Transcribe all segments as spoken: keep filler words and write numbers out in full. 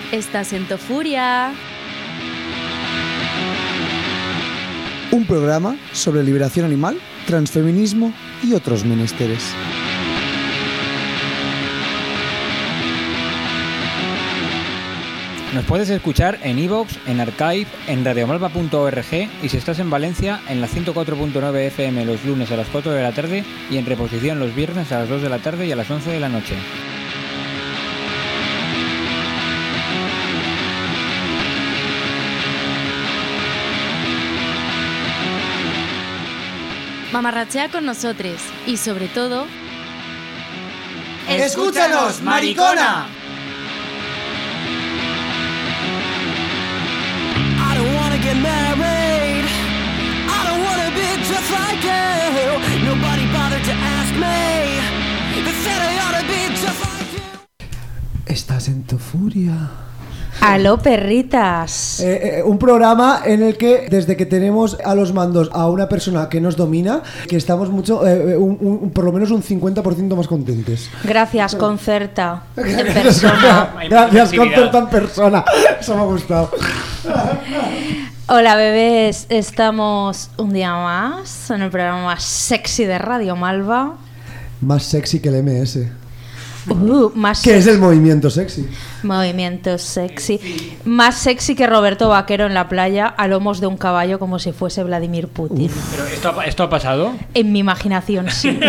Estás en Tofuria. Un programa sobre liberación animal, transfeminismo y otros menesteres. Nos puedes escuchar en iVoox, en Archive, en radiomalva punto org y si estás en Valencia, en la ciento cuatro punto nueve F M los lunes a las cuatro de la tarde y en reposición los viernes a las dos de la tarde y a las once de la noche. Mamarrachea con nosotros y sobre todo... ¡Escúchanos, maricona! I don't wanna get married. I don't wanna be just like you. Nobody bothered to ask me. They said I ought to be just like you. Estás en Tofuria. ¡Aló, perritas! Eh, eh, un programa en el que, desde que tenemos a los mandos a una persona que nos domina, que estamos mucho, eh, un, un, por lo menos un cincuenta por ciento más contentes. Gracias, Concerta. En Gracias, persona. Gracias, Concerta en persona. Eso me ha gustado. Hola, bebés. Estamos un día más en el programa más sexy de Radio Malva. Más sexy que el M S. Uh, más ¿Qué es el movimiento sexy? Movimiento sexy. Más sexy que Roberto Vaquero en la playa a lomos de un caballo como si fuese Vladimir Putin. Uf. ¿Pero esto ha, esto ha pasado? En mi imaginación, sí.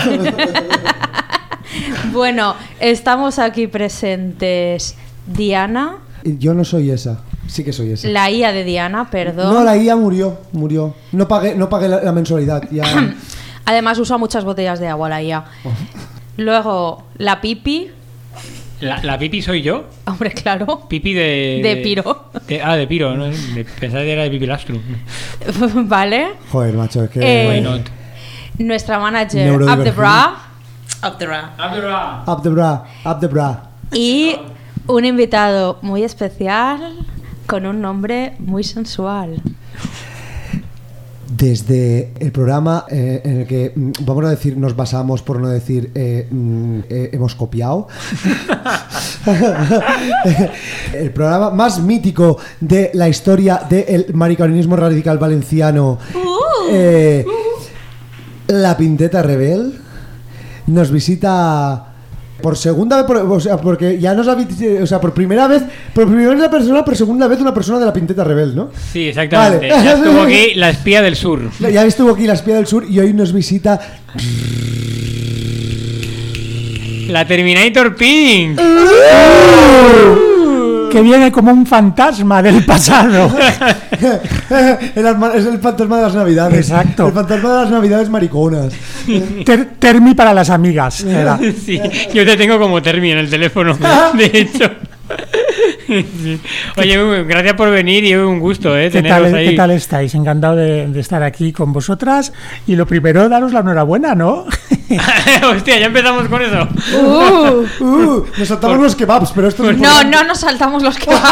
Bueno, estamos aquí presentes Diana. Yo no soy esa. Sí que soy esa. La I A de Diana, perdón. No, la I A murió. Murió. No pagué, no pagué la, la mensualidad. Ya. Además usa muchas botellas de agua la I A. Luego, la Pipi. ¿La, la Pipi soy yo? Hombre, claro. Pipi de... De Piro. De, ah, de Piro. ¿No? De, pensaba que era de Pipi Lastrum. Vale. Joder, macho, es que... Eh, Why not? Nuestra manager, Up the Bra. Up the bra. Up the bra. Up the bra, up the bra. Y un invitado muy especial con un nombre muy sensual. Desde el programa eh, en el que, vamos a decir, nos basamos, por no decir, eh, eh, hemos copiado. El programa más mítico de la historia del mariconismo radical valenciano, Uh, eh, La Pinteta Rebel, nos visita... Por segunda vez, por, o sea, porque ya nos ha, o sea, por primera vez, por primera vez una persona, por segunda vez una persona de la Pinteta Rebel, ¿no? Sí, exactamente. Vale. Ya estuvo aquí la espía del sur. Ya estuvo aquí la espía del sur y hoy nos visita La Terminator Pink. Que viene como un fantasma del pasado. el alma, es el fantasma de las navidades. Exacto. El fantasma de las navidades mariconas. Ter- Termi para las amigas. Era. Sí, yo te tengo como Termi en el teléfono, de hecho. Sí. Oye, gracias por venir y un gusto, ¿eh? ¿Qué Teneros tal, ahí. ¿Qué tal estáis? Encantado de, de estar aquí con vosotras. Y lo primero, daros la enhorabuena, ¿no? Hostia, ya empezamos con eso. uh. Uh, nos saltamos Por- los kebabs, pero esto es No, importante. no nos saltamos los que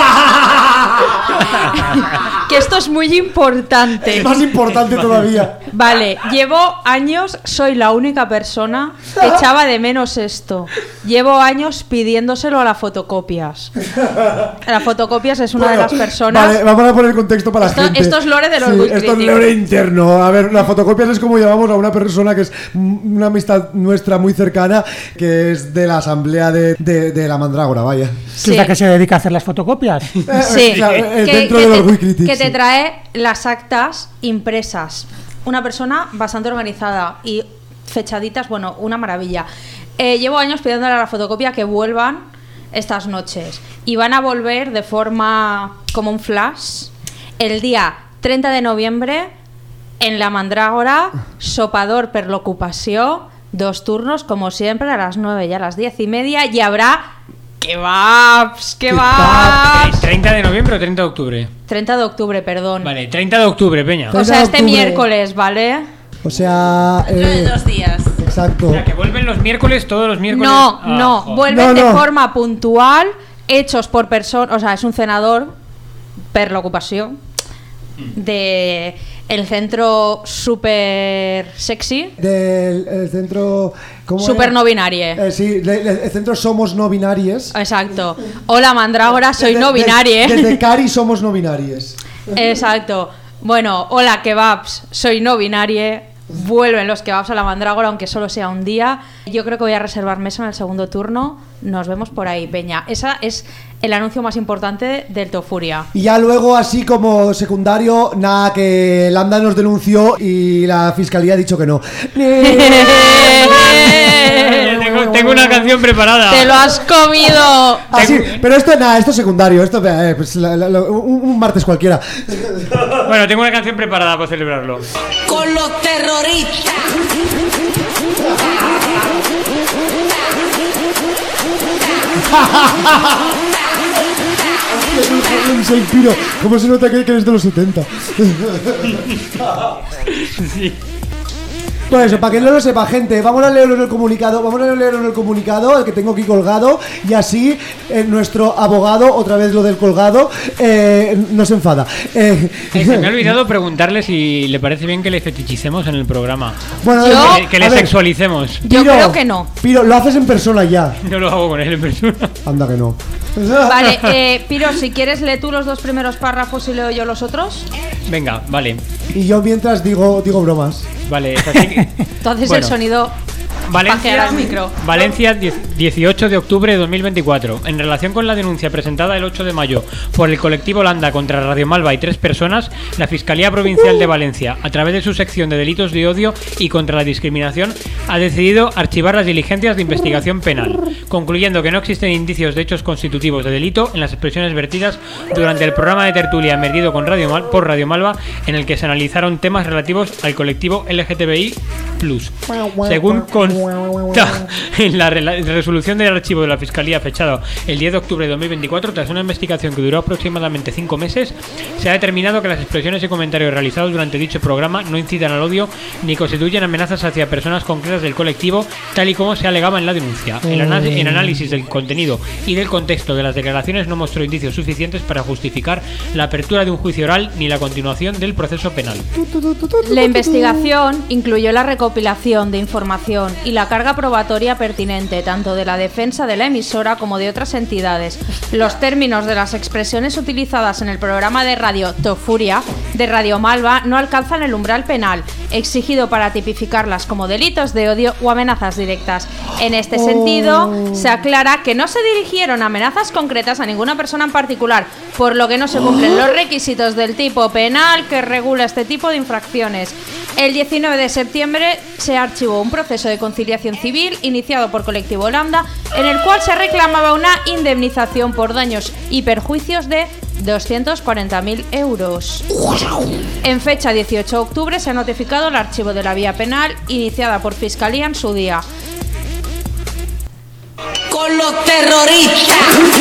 Que esto es muy importante. Es más importante todavía. Vale, llevo años, soy la única persona que echaba de menos esto. Llevo años pidiéndoselo a las fotocopias. Las fotocopias es una Bueno, de las personas. Vale, vamos a poner contexto para Esto- la gente. esto es lore de los Sí, Good esto es Critics. lore interno. A ver, las fotocopias es como llamamos a una persona que es una amistad nuestra muy cercana, que es de la asamblea de, de, de la Mandrágora, vaya. ¿Qué Sí. es la que se dedica a hacer las fotocopias? Eh, Sí, claro, eh, que, dentro que de los te, Wii Critics, que te sí. trae las actas impresas. Una persona bastante organizada y fechaditas, bueno, una maravilla. Eh, llevo años pidiéndole a la fotocopia que vuelvan estas noches. Y van a volver de forma como un flash el día treinta de noviembre en la Mandrágora, sopador per l'ocupació, dos turnos como siempre a las nueve y a las diez y media y habrá kebabs, kebabs. ¿treinta de noviembre o treinta de octubre? treinta de octubre, perdón. Vale, treinta de octubre, peña. O sea, este octubre. miércoles, ¿vale? O sea, eh, Dos días. exacto. O sea, que vuelven los miércoles, todos los miércoles. No, Ah, no, joder. vuelven No, de no. forma puntual, hechos por persona, o sea, es un cenador per l'ocupació de el centro súper sexy, Del el centro... ¿cómo súper era? no binarie. Eh, sí, de- de- el centro Somos No Binarias. Exacto. Hola, mandrágora, soy Desde- no des- binarie. Desde Cari somos no binarias. Exacto. Bueno, hola, kebabs, soy no binarie. Vuelven los kebabs a la mandrágora, aunque solo sea un día. Yo creo que voy a reservar mesa en el segundo turno. Nos vemos por ahí, peña. Esa es el anuncio más importante del Tofuria. Y ya luego, así como secundario, nada, que Lambda nos denunció y la fiscalía ha dicho que no. tengo, tengo una canción preparada. ¡Te lo has comido! Ah, sí, pero esto nada, esto es secundario, esto eh, pues, la- la- la- un, un martes cualquiera. Bueno, tengo una canción preparada para celebrarlo. Con los terroristas. Soy Piro, ¿cómo se nota que, que eres de los setenta? Sí. Pues eso, para que no lo sepa, gente, vamos a leerlo en el comunicado, vamos a leerlo en el comunicado, el que tengo aquí colgado, y así eh, nuestro abogado, otra vez lo del colgado, eh, no se enfada. Eh, Eh, se me ha olvidado preguntarle si le parece bien que le fetichicemos en el programa. bueno, Yo- Que, que le a ver, sexualicemos. Yo creo que no. Piro, lo haces en persona ya. No lo hago con él en persona. Anda que no. Vale, eh, Piro, si quieres, lee tú los dos primeros párrafos y leo yo los otros. Venga, vale. Y yo mientras digo, digo bromas. Vale, es así que- Tú haces Bueno. el sonido. Valencia, Pajear al micro. Valencia, diez- dieciocho de octubre de dos mil veinticuatro. En relación con la denuncia presentada el ocho de mayo por el colectivo Lambda contra Radio Malva y tres personas, la Fiscalía Provincial de Valencia, a través de su sección de delitos de odio y contra la discriminación, ha decidido archivar las diligencias de investigación penal, concluyendo que no existen indicios de hechos constitutivos de delito en las expresiones vertidas durante el programa de tertulia emitido con Radio Mal- por Radio Malva, en el que se analizaron temas relativos al colectivo L G T B I plus. Según consta en la rela- resolución del archivo de la Fiscalía fechado el diez de octubre de dos mil veinticuatro, tras una investigación que duró aproximadamente cinco meses, se ha determinado que las expresiones y comentarios realizados durante dicho programa no incitan al odio ni constituyen amenazas hacia personas concretas del colectivo, tal y como se alegaba en la denuncia. El, ana- el análisis del contenido y del contexto de las declaraciones no mostró indicios suficientes para justificar la apertura de un juicio oral ni la continuación del proceso penal. La investigación incluyó la recopilación de información y la carga probatoria pertinente tanto de la defensa de la emisora como de otras entidades. Los términos de las expresiones utilizadas en el programa de radio Tofuria de Radio Malva no alcanzan el umbral penal exigido para tipificarlas como delitos de odio o amenazas directas. En este sentido, se aclara que no se dirigieron amenazas concretas a ninguna persona en particular, por lo que no se cumplen los requisitos del tipo penal que regula este tipo de infracciones. El diecinueve de septiembre se archivó un proceso de conciliación civil iniciado por Colectivo Lambda, en el cual se reclamaba una indemnización por daños y perjuicios de doscientos cuarenta mil euros. En fecha dieciocho de octubre se ha notificado el archivo de la vía penal iniciada por Fiscalía en su día. Con los terroristas.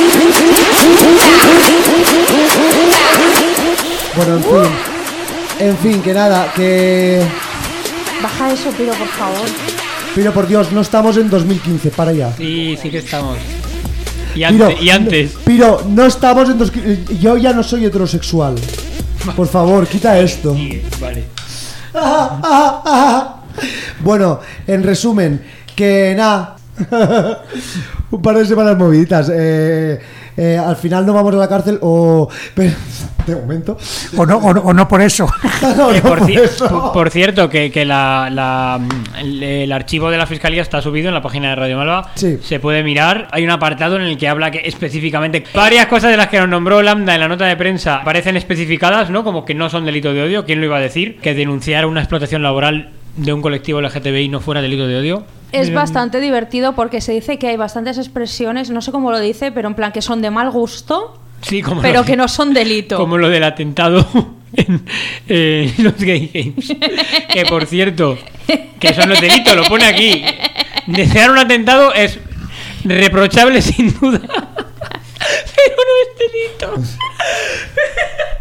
Bueno, en fin. En fin, que nada, que... Baja eso, Piro, por favor. Pero por Dios, no estamos en dos mil quince, para allá. Sí, sí que estamos. Y Piro, antes. Y antes. Piro, no estamos en dos... Yo ya no soy heterosexual. Por favor, quita esto. Sí, vale. Ah, ah, ah. Bueno, en resumen, que nada. Un par de semanas moviditas. Eh, eh, al final no vamos a la cárcel o... Pero, de momento. O no, o no, o no por eso. No, Eh, no, por, por ci- eso. por- por cierto, que, que la, la- el, el archivo de la Fiscalía está subido en la página de Radio Malva. Sí. Se puede mirar. Hay un apartado en el que habla que específicamente varias cosas de las que nos nombró Lambda en la nota de prensa aparecen especificadas, ¿no? Como que no son delito de odio. ¿Quién lo iba a decir? Que denunciar una explotación laboral de un colectivo L G T B I no fuera delito de odio. Es bastante divertido porque se dice que hay bastantes expresiones, no sé cómo lo dice, pero en plan que son de mal gusto, Sí, como pero lo- que no son delito. Como lo del atentado en eh, los Gay Games. Que por cierto, que eso no es delito, lo pone aquí. Desear un atentado es reprochable sin duda, pero no es delito.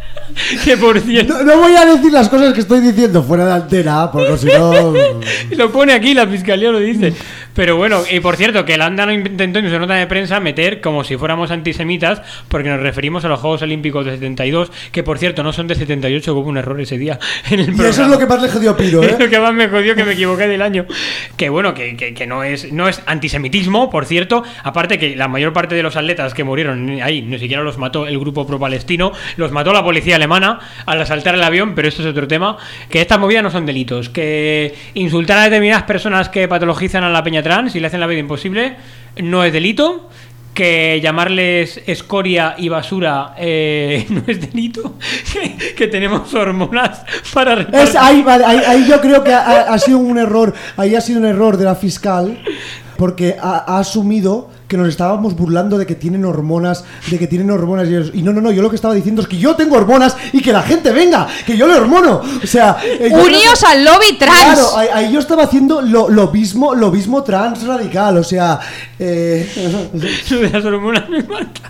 Que por cierto... No, no voy a decir las cosas que estoy diciendo fuera de antena, porque si no... Lo pone aquí, la fiscalía lo dice. Pero bueno, y por cierto, que el ANDA no intentó en su nota de prensa meter como si fuéramos antisemitas, porque nos referimos a los Juegos Olímpicos de setenta y dos, que por cierto no son de setenta y ocho, hubo un error ese día en el programa. Y eso es lo que más le jodió a Piro, ¿eh? Es lo que más me jodió, que me equivoqué del año. Que bueno, que, que, que no es no es antisemitismo, por cierto. Aparte que la mayor parte de los atletas que murieron ahí, ni siquiera los mató el grupo pro-palestino, los mató la policía alemana al asaltar el avión, pero esto es otro tema. Que estas movidas no son delitos. Que insultar a determinadas personas que patologizan a la peña trans y le hacen la vida imposible no es delito. Que llamarles escoria y basura eh, no es delito. Que, que tenemos hormonas para repartir. Es, ahí, vale, ahí, ahí yo creo que ha, ha sido un error. Ahí ha sido un error de la fiscal, porque ha, ha asumido que nos estábamos burlando de que tienen hormonas, de que tienen hormonas y, ellos, y no, no, no, yo lo que estaba diciendo es que yo tengo hormonas y que la gente venga, que yo le hormono. O sea, eh, uníos al lobby trans. Claro, ahí, ahí yo estaba haciendo lo, lo mismo, lo mismo trans radical, o sea, eh... las hormonas me matan.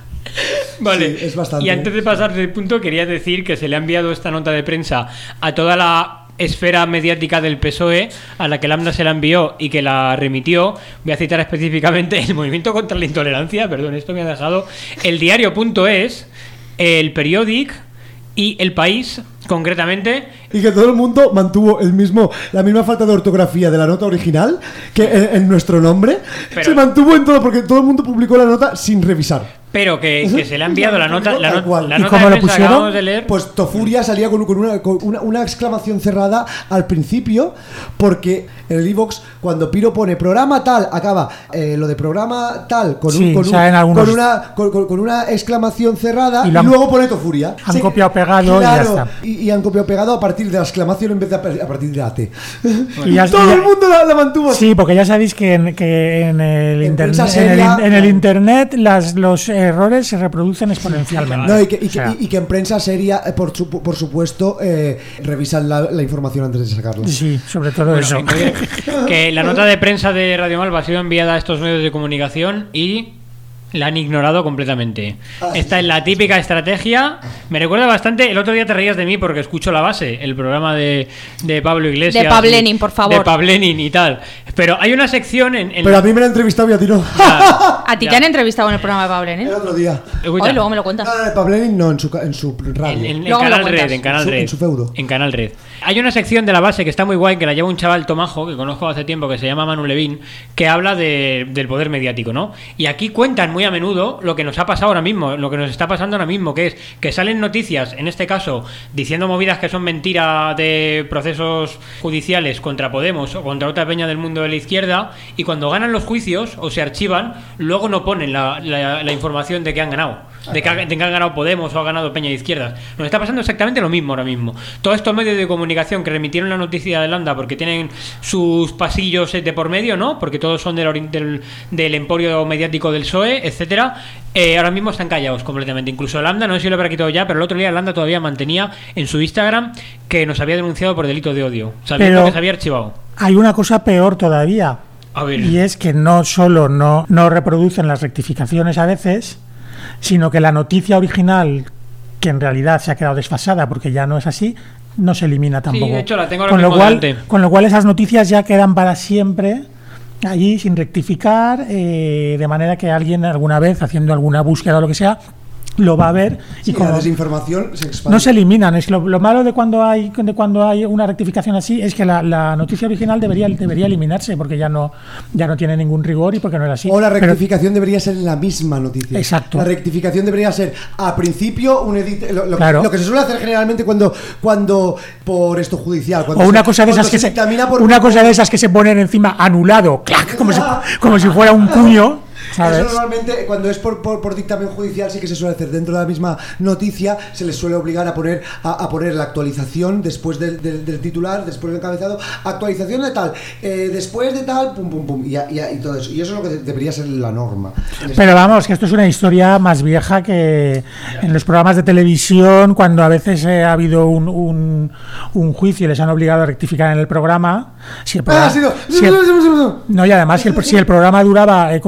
Vale, sí, es bastante. Y antes de pasar del punto, quería decir que se le ha enviado esta nota de prensa a toda la esfera mediática del P S O E, a la que Lambda se la envió y que la remitió. Voy a citar específicamente el Movimiento contra la Intolerancia, perdón, esto me ha dejado, el diario.es, el Periódic y El País, concretamente. Y que todo el mundo mantuvo el mismo la misma falta de ortografía de la nota original que en, en nuestro nombre. Pero se mantuvo en todo, porque todo el mundo publicó la nota sin revisar. Pero que, que se le ha enviado la nota, la, no, la ¿Y nota cómo de lo prensa que pusieron? acabamos de leer. Pues Tofuria salía con, con, una, con una, una exclamación cerrada al principio, porque en el iVoox, cuando Piro pone programa tal, acaba eh, lo de programa tal con, sí, un, con, un, algunos... con, una, con, con, con una exclamación cerrada, y, y, han, y luego pone Tofuria. Han sí, copiado pegado, claro, y ya está. Y, y han copiado pegado a partir de la exclamación en vez de a, a partir de la T. Y ya, todo ya, el mundo la, la mantuvo. Sí, porque ya sabéis que en, que en, el, en, internet, seria, en, el, en el internet las, los errores se reproducen exponencialmente. No, y, que, y, o sea, que, y que en prensa seria, por, su, por supuesto, eh, revisan la, la información antes de sacarla. Sí, sobre todo bueno, eso. Que, que la nota de prensa de Radio Malva ha sido enviada a estos medios de comunicación y la han ignorado completamente. Ah, sí, Esta sí, es la típica sí. estrategia. Me recuerda bastante. El otro día te reías de mí porque escucho La Base, el programa de, de Pablo Iglesias. De Pablenin, por favor. De Pablenin y tal. Pero hay una sección en. en Pero la... a mí me la han entrevistado y a ti no. Ya, a ti ya. te han entrevistado en el programa de Pablenin. El otro día. Hoy luego me lo cuentas. No, no, Pablenin no, en su, en su radio. En, en, en Luego me lo Canal cuentas. Red, en Canal En su- Red. en su feudo. En Canal Red. Hay una sección de La Base que está muy guay, que la lleva un chaval Tomajo, que conozco hace tiempo, que se llama Manu Levín, que habla de, del poder mediático, ¿no? Y aquí cuentan muy a menudo lo que nos ha pasado ahora mismo, lo que nos está pasando ahora mismo, que es que salen noticias, en este caso, diciendo movidas que son mentira de procesos judiciales contra Podemos o contra otra peña del mundo de la izquierda, y cuando ganan los juicios o se archivan, luego no ponen la, la, la información de que han ganado. De que, ha, de que han ganado Podemos o ha ganado Peña de Izquierdas. Nos está pasando exactamente lo mismo ahora mismo. Todos estos medios de comunicación que remitieron la noticia de Landa porque tienen sus pasillos de por medio, ¿no? Porque todos son del, del, del emporio mediático del P S O E, etcétera. Eh, ahora mismo están callados completamente. Incluso Landa, no sé si lo habrá quitado ya, pero el otro día Landa todavía mantenía en su Instagram que nos había denunciado por delito de odio, sabiendo Pero que se había archivado. Hay una cosa peor todavía. A ver. Y es que no solo no, no reproducen las rectificaciones a veces, sino que la noticia original, que en realidad se ha quedado desfasada porque ya no es así, no se elimina tampoco. Sí, de hecho la tengo ahora con, lo mismo cual, delante. con lo cual esas noticias ya quedan para siempre allí sin rectificar, eh, de manera que alguien alguna vez haciendo alguna búsqueda o lo que sea lo va a ver Sí, y como la desinformación se expande. no se eliminan. Es lo, lo malo de cuando hay de cuando hay una rectificación así es que la, la noticia original debería debería eliminarse porque ya no ya no tiene ningún rigor y porque no era así. O la Pero- rectificación debería ser en la misma noticia. Exacto. La rectificación debería ser a principio un edit lo, lo, Claro. lo que se suele hacer generalmente cuando cuando por esto judicial. Cuando o una se- cosa de cuando esas que se, dictamina por una cosa de esas que se ponen encima anulado, clac, como si como si fuera un puño, ¿sabes? Eso normalmente cuando es por, por, por dictamen judicial sí que se suele hacer dentro de la misma noticia, se les suele obligar a poner a, a poner la actualización después del, del, del titular, después del encabezado, actualización de tal, eh, después de tal, pum pum pum y, y, y todo eso. Y eso es lo que de- debería ser la norma. Pero vamos, que esto es una historia más vieja que en los programas de televisión, cuando a veces eh, ha habido un, un, un juicio y les han obligado a rectificar en el programa. Si el programa Ah, sí, no. si el- no, y además, si el, si el programa duraba, eh, como tienen que hacerlo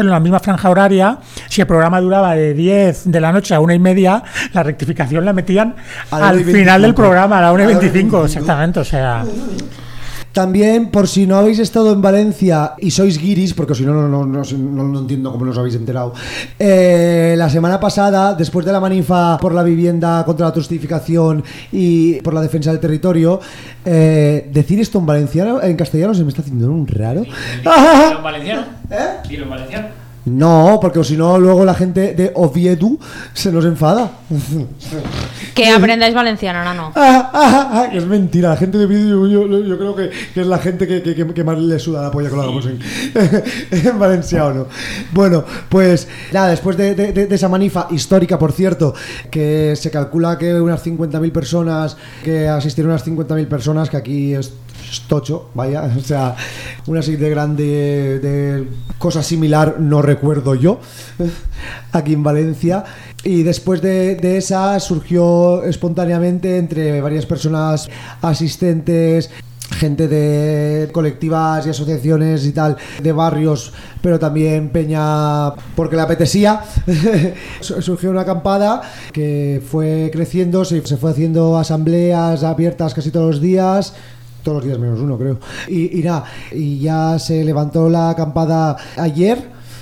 hacerlo en la misma franja horaria, si el programa duraba de diez de la noche a una y media, la rectificación la metían al final del programa, a la una y veinticinco, exactamente, o sea... También, por si no habéis estado en Valencia y sois guiris, porque si no, no, no, no, no, no entiendo cómo no os habéis enterado. Eh, la semana pasada, después de la manifa por la vivienda contra la turistificación y por la defensa del territorio, eh, decir esto en valenciano, en castellano, se me está haciendo un raro. ¿Dilo en valenciano? ¿Eh? Dilo en valenciano. No, porque si no, luego la gente de Oviedo se nos enfada. Que aprendáis valenciano, no, no. Ah, ah, ah, es mentira, la gente de Oviedo, yo, yo, yo creo que, que es la gente que, que, que más le suda la polla que lo hagamos en, en valenciano. Bueno, pues nada, después de, de, de esa manifa histórica, por cierto, que se calcula que unas cincuenta mil personas, que asistieron unas cincuenta mil personas, que aquí es tocho, vaya, o sea, una así de grande, de cosa similar no recuerdo yo aquí en Valencia. Y después de, de esa surgió espontáneamente entre varias personas asistentes, gente de colectivas y asociaciones y tal, de barrios, pero también peña porque le apetecía. Surgió una acampada que fue creciendo, se, se fue haciendo asambleas abiertas casi todos los días. Todos los días menos uno, creo. Y, y nada, y ya se levantó la acampada ayer,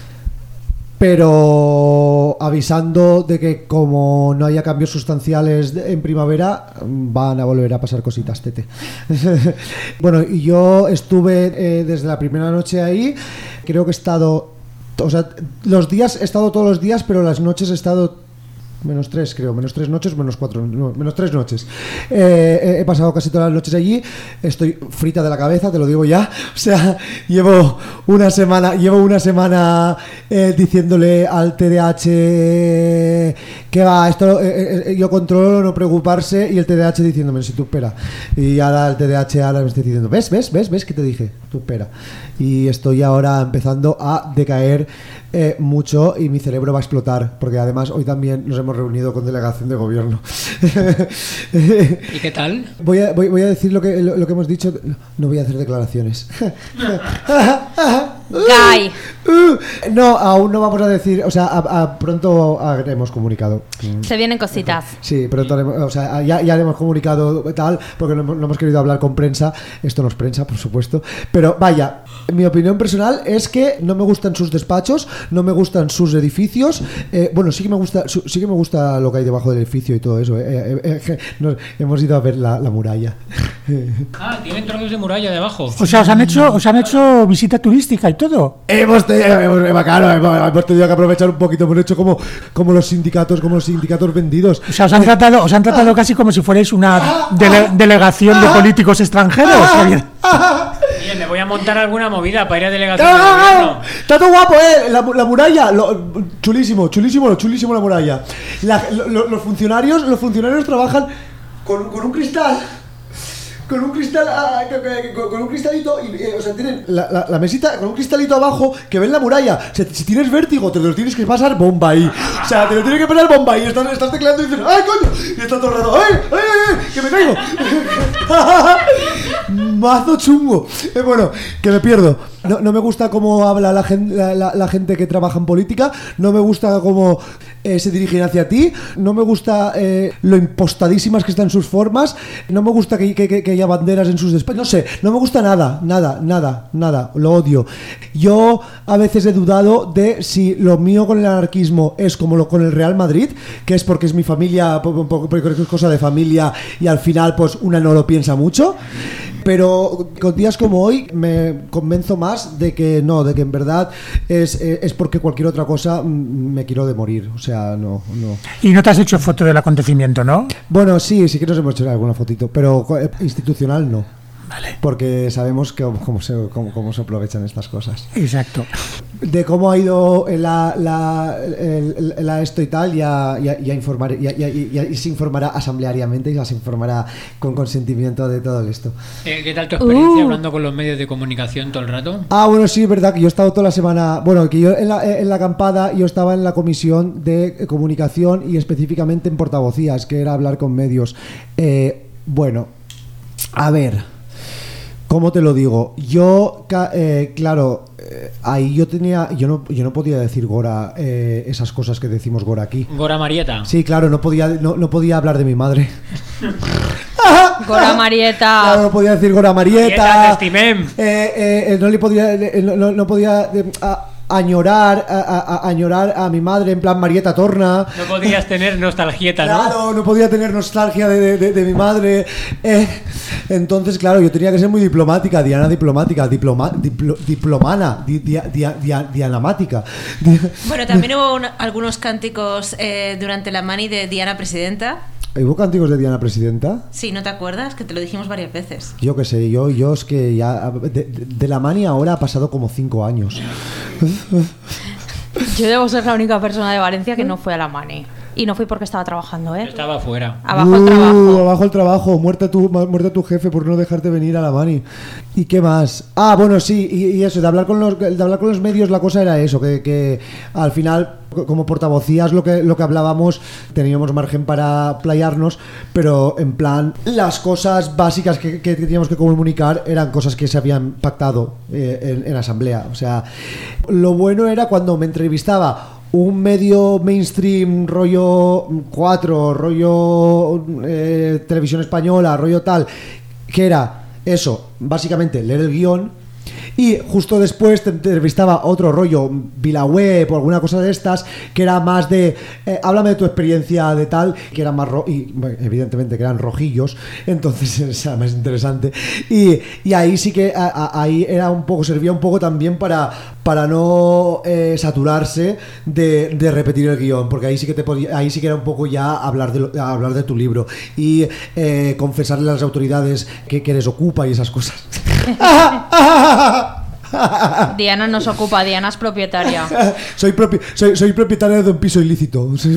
pero avisando de que como no haya cambios sustanciales en primavera, van a volver a pasar cositas, tete. Bueno, y yo estuve eh, desde la primera noche ahí, creo que he estado, o sea, los días, he estado todos los días, pero las noches he estado menos tres, creo, menos tres noches, menos cuatro, no, menos tres noches. Eh, he pasado casi todas las noches allí, estoy frita de la cabeza, te lo digo ya. O sea, llevo una semana, llevo una semana eh, diciéndole al T D A H que va, esto eh, eh, yo controlo, no preocuparse, y el T D A H diciéndome, si tú espera. Y ahora el T D A H ahora me está diciendo, ¿ves, ves, ves, ves que te dije? Tú espera. Y estoy ahora empezando a decaer eh, mucho y mi cerebro va a explotar, porque además hoy también nos hemos reunido con delegación de gobierno. ¿Y qué tal? Voy a, voy, voy a decir lo que, lo, lo que hemos dicho. No voy a hacer declaraciones. Guy. No, aún no vamos a decir. O sea, a, a pronto haremos comunicado. Se vienen cositas. Sí, pronto haremos, o sea, ya, ya haremos comunicado tal, porque no, no hemos querido hablar con prensa. Esto no es prensa, por supuesto. Pero vaya, mi opinión personal es que no me gustan sus despachos, no me gustan sus edificios. Eh, bueno, sí que me gusta, sí que me gusta lo que hay debajo del edificio y todo eso. Eh, eh, eh, nos, hemos ido a ver la, la muralla. Ah, tienen trozos de muralla debajo. O sea, os han hecho, os han hecho visita turística y todo. Hemos tenido, hemos, claro, hemos, hemos tenido que aprovechar un poquito. Hemos hecho como, como los sindicatos, como los sindicatos vendidos. O sea, os han tratado, os han tratado casi como si fuerais una dele, delegación de políticos extranjeros. Oye, me voy a montar alguna movida para ir a delegación de gobierno. Está todo guapo, eh. La, la muralla, lo, chulísimo, chulísimo, chulísimo la muralla. La, lo, los funcionarios, los funcionarios trabajan con, con un cristal. Con un cristal, con, con un cristalito, y, eh, o sea, tienen la, la, la mesita con un cristalito abajo que ven la muralla. O sea, si tienes vértigo, te lo tienes que pasar bomba ahí. O sea, te lo tienes que pasar bomba ahí. Estás, estás tecleando y dices, ¡ay, coño! Y estás todo el rato, ¡ay, ay, ay, ay! ¡Que me caigo! Mazo chungo. Eh, bueno, que me pierdo. No, no me gusta cómo habla la gente, la, la, la gente que trabaja en política. No me gusta cómo eh, se dirigen hacia ti. No me gusta eh, lo impostadísimas que están sus formas. No me gusta que, que, que, que haya banderas en sus despachos. No sé, no me gusta nada, nada, nada, nada. Lo odio. Yo a veces he dudado de si lo mío con el anarquismo es como lo con el Real Madrid, que es porque es mi familia, porque es cosa de familia y al final pues una no lo piensa mucho. Pero con días como hoy me convenzo más de que no, de que en verdad es, es porque cualquier otra cosa me quiero de morir. O sea, no, no. Y no te has hecho foto del acontecimiento, ¿no? Bueno, sí, sí que nos hemos hecho alguna fotito, pero institucional no. Vale. Porque sabemos que, cómo, se, cómo, cómo se aprovechan estas cosas. Exacto. De cómo ha ido la, la, el, la esto y tal, ya, ya, ya, informar, ya, ya, ya, ya se informará asambleariamente y ya se informará con consentimiento de todo esto. Eh, ¿Qué tal tu experiencia Uh. hablando con los medios de comunicación todo el rato? Ah, bueno, sí, es verdad que yo he estado toda la semana. Bueno, que yo en la, en la acampada yo estaba en la comisión de comunicación y específicamente en portavocías, que era hablar con medios. Eh, bueno, a ver. ¿Cómo te lo digo? Yo, ca- eh, claro, eh, ahí yo tenía, yo no, yo no podía decir Gora, eh, esas cosas que decimos Gora aquí. Gora Marieta. Sí, claro, no podía, no, no podía hablar de mi madre. Gora Marieta. Claro, no podía decir Gora Marieta. Marieta, te estimem. Eh, eh, eh, no le podía, eh, no, no- no podía eh, a- añorar, a, a- a- añorar a mi madre en plan Marieta Torna. No podías tener nostalgieta, ¿no? Claro, no podía tener nostalgia de, de- de- de mi madre. Eh, entonces, claro, yo tenía que ser muy diplomática, Diana diplomática, diploma, diplo- diplomana, di- dia- dia- dia- dianamática. Di- Bueno, también hubo un- algunos cánticos eh, durante la mani de Diana Presidenta. ¿Hubo cánticos de Diana Presidenta? Sí, ¿no te acuerdas? Que te lo dijimos varias veces. Yo qué sé, yo, yo es que ya. De, de- de la mani ahora ha pasado como cinco años. Yo debo ser la única persona de Valencia que no fue a la mani. Y no fui porque estaba trabajando, ¿eh? Estaba fuera. Abajo el Uh, trabajo. Abajo el trabajo, muerte tu, muerte tu jefe por no dejarte venir a la mani. ¿Y qué más? Ah, bueno, sí, y, y eso, de hablar con los de hablar con los medios, la cosa era eso, que, que al final, como portavocías, lo que, lo que hablábamos, teníamos margen para playarnos, pero en plan, las cosas básicas que, que teníamos que comunicar eran cosas que se habían pactado eh, en, en asamblea. O sea, lo bueno era cuando me entrevistaba un medio mainstream, rollo cuatro, rollo eh, televisión española, rollo tal, que era eso, básicamente leer el guión, y justo después te entrevistaba otro rollo, VilaWeb o alguna cosa de estas, que era más de eh, háblame de tu experiencia de tal, que eran más ro y bueno, evidentemente que eran rojillos, entonces era más interesante, y, y ahí sí que a, a, ahí era un poco, servía un poco también para, para no eh, saturarse de, de repetir el guión, porque ahí sí que te podía, ahí sí que era un poco ya hablar de, lo, hablar de tu libro y eh, confesarle a las autoridades que, que les ocupa y esas cosas. Diana nos ocupa, Diana es propietaria. Soy, propi soy, soy propietario de un piso ilícito. Soy,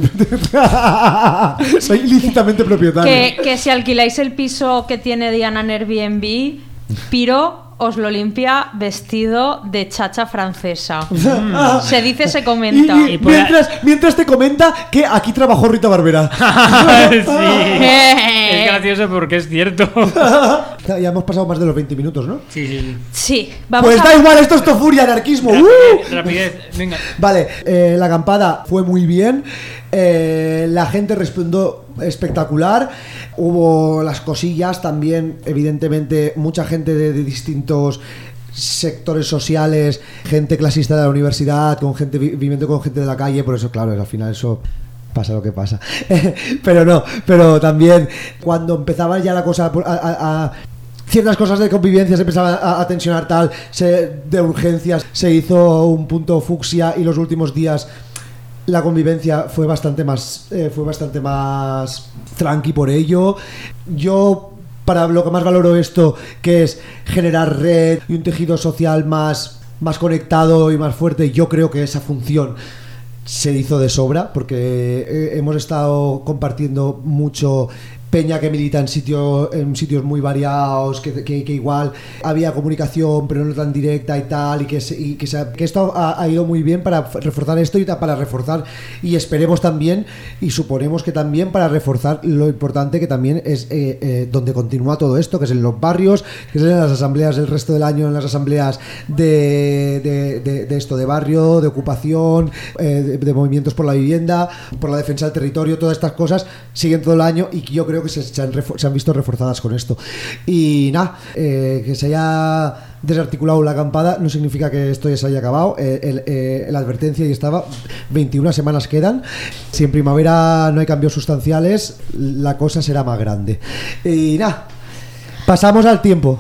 soy ilícitamente propietario. Que, que si alquiláis el piso que tiene Diana en Airbnb, Piro os lo limpia vestido de chacha francesa. Se dice, se comenta. Y, y mientras, mientras te comenta que aquí trabajó Rita Barbera. Sí. Es gracioso porque es cierto. Ya hemos pasado más de los veinte minutos, ¿no? Sí, sí, sí. Sí, vamos Pues a... da igual, esto es tofuria, anarquismo. ¡Uh! Rapidez, rapidez, venga. Vale, eh, la acampada fue muy bien. Eh, la gente respondió espectacular. Hubo las cosillas también, evidentemente, mucha gente de, de distintos sectores sociales, gente clasista de la universidad, con gente vi- viviendo con gente de la calle, por eso, claro, al final eso pasa lo que pasa. Pero no, pero también cuando empezaba ya la cosa a, a, a ciertas cosas de convivencia se empezaba a, a tensionar tal, se, de urgencias, se hizo un punto fucsia y los últimos días la convivencia fue bastante más eh, fue bastante más tranqui por ello. Yo, para lo que más valoro esto, que es generar red y un tejido social más, más conectado y más fuerte, yo creo que esa función se hizo de sobra, porque eh, hemos estado compartiendo mucho peña que milita en, sitio, en sitios muy variados, que, que, que igual había comunicación pero no tan directa y tal, y que, se, y que, se, que esto ha, ha ido muy bien para reforzar esto y para reforzar, y esperemos también y suponemos que también para reforzar lo importante que también es eh, eh, donde continúa todo esto, que es en los barrios, que es en las asambleas el resto del año, en las asambleas de, de, de, de esto, de barrio, de ocupación, eh, de, de movimientos por la vivienda, por la defensa del territorio, todas estas cosas siguen todo el año y yo creo que se, se, han, se han visto reforzadas con esto. Y nada, eh, que se haya desarticulado la acampada no significa que esto ya se haya acabado. Eh, el, eh, la advertencia ya estaba, veintiuna semanas quedan. Si en primavera no hay cambios sustanciales, la cosa será más grande. Y nada, pasamos al tiempo.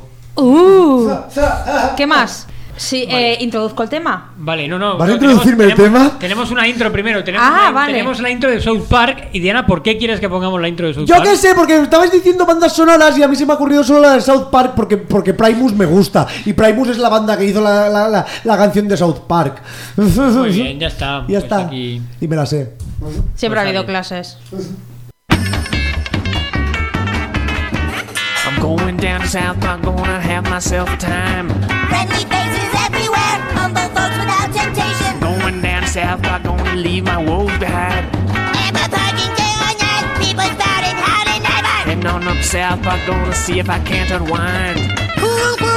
Uh, ¿Qué más? Sí, vale. eh, introduzco el tema. Vale, no, no. ¿Vas no, a introducirme tenemos, el tenemos, tema? Tenemos una intro primero. Tenemos, ah, una, vale. tenemos la intro de South Park. Y Diana, ¿por qué quieres que pongamos la intro de South Yo Park? Yo qué sé, porque estabais diciendo bandas sonoras y a mí se me ha ocurrido solo la de South Park porque, porque Primus me gusta. Y Primus es la banda que hizo la, la, la, la canción de South Park. Muy bien, ya está. Ya pues está. Aquí... Y me la sé. Siempre pues ha habido vale. clases. I'm going down to South Park, gonna have myself a time. Friendly faces everywhere, humble folks without temptation. Going down to South Park, gonna leave my woes behind. Amber parking day or night, people spouting howdy neighbor. Heading on up South Park, gonna see if I can't unwind. Cool, cool,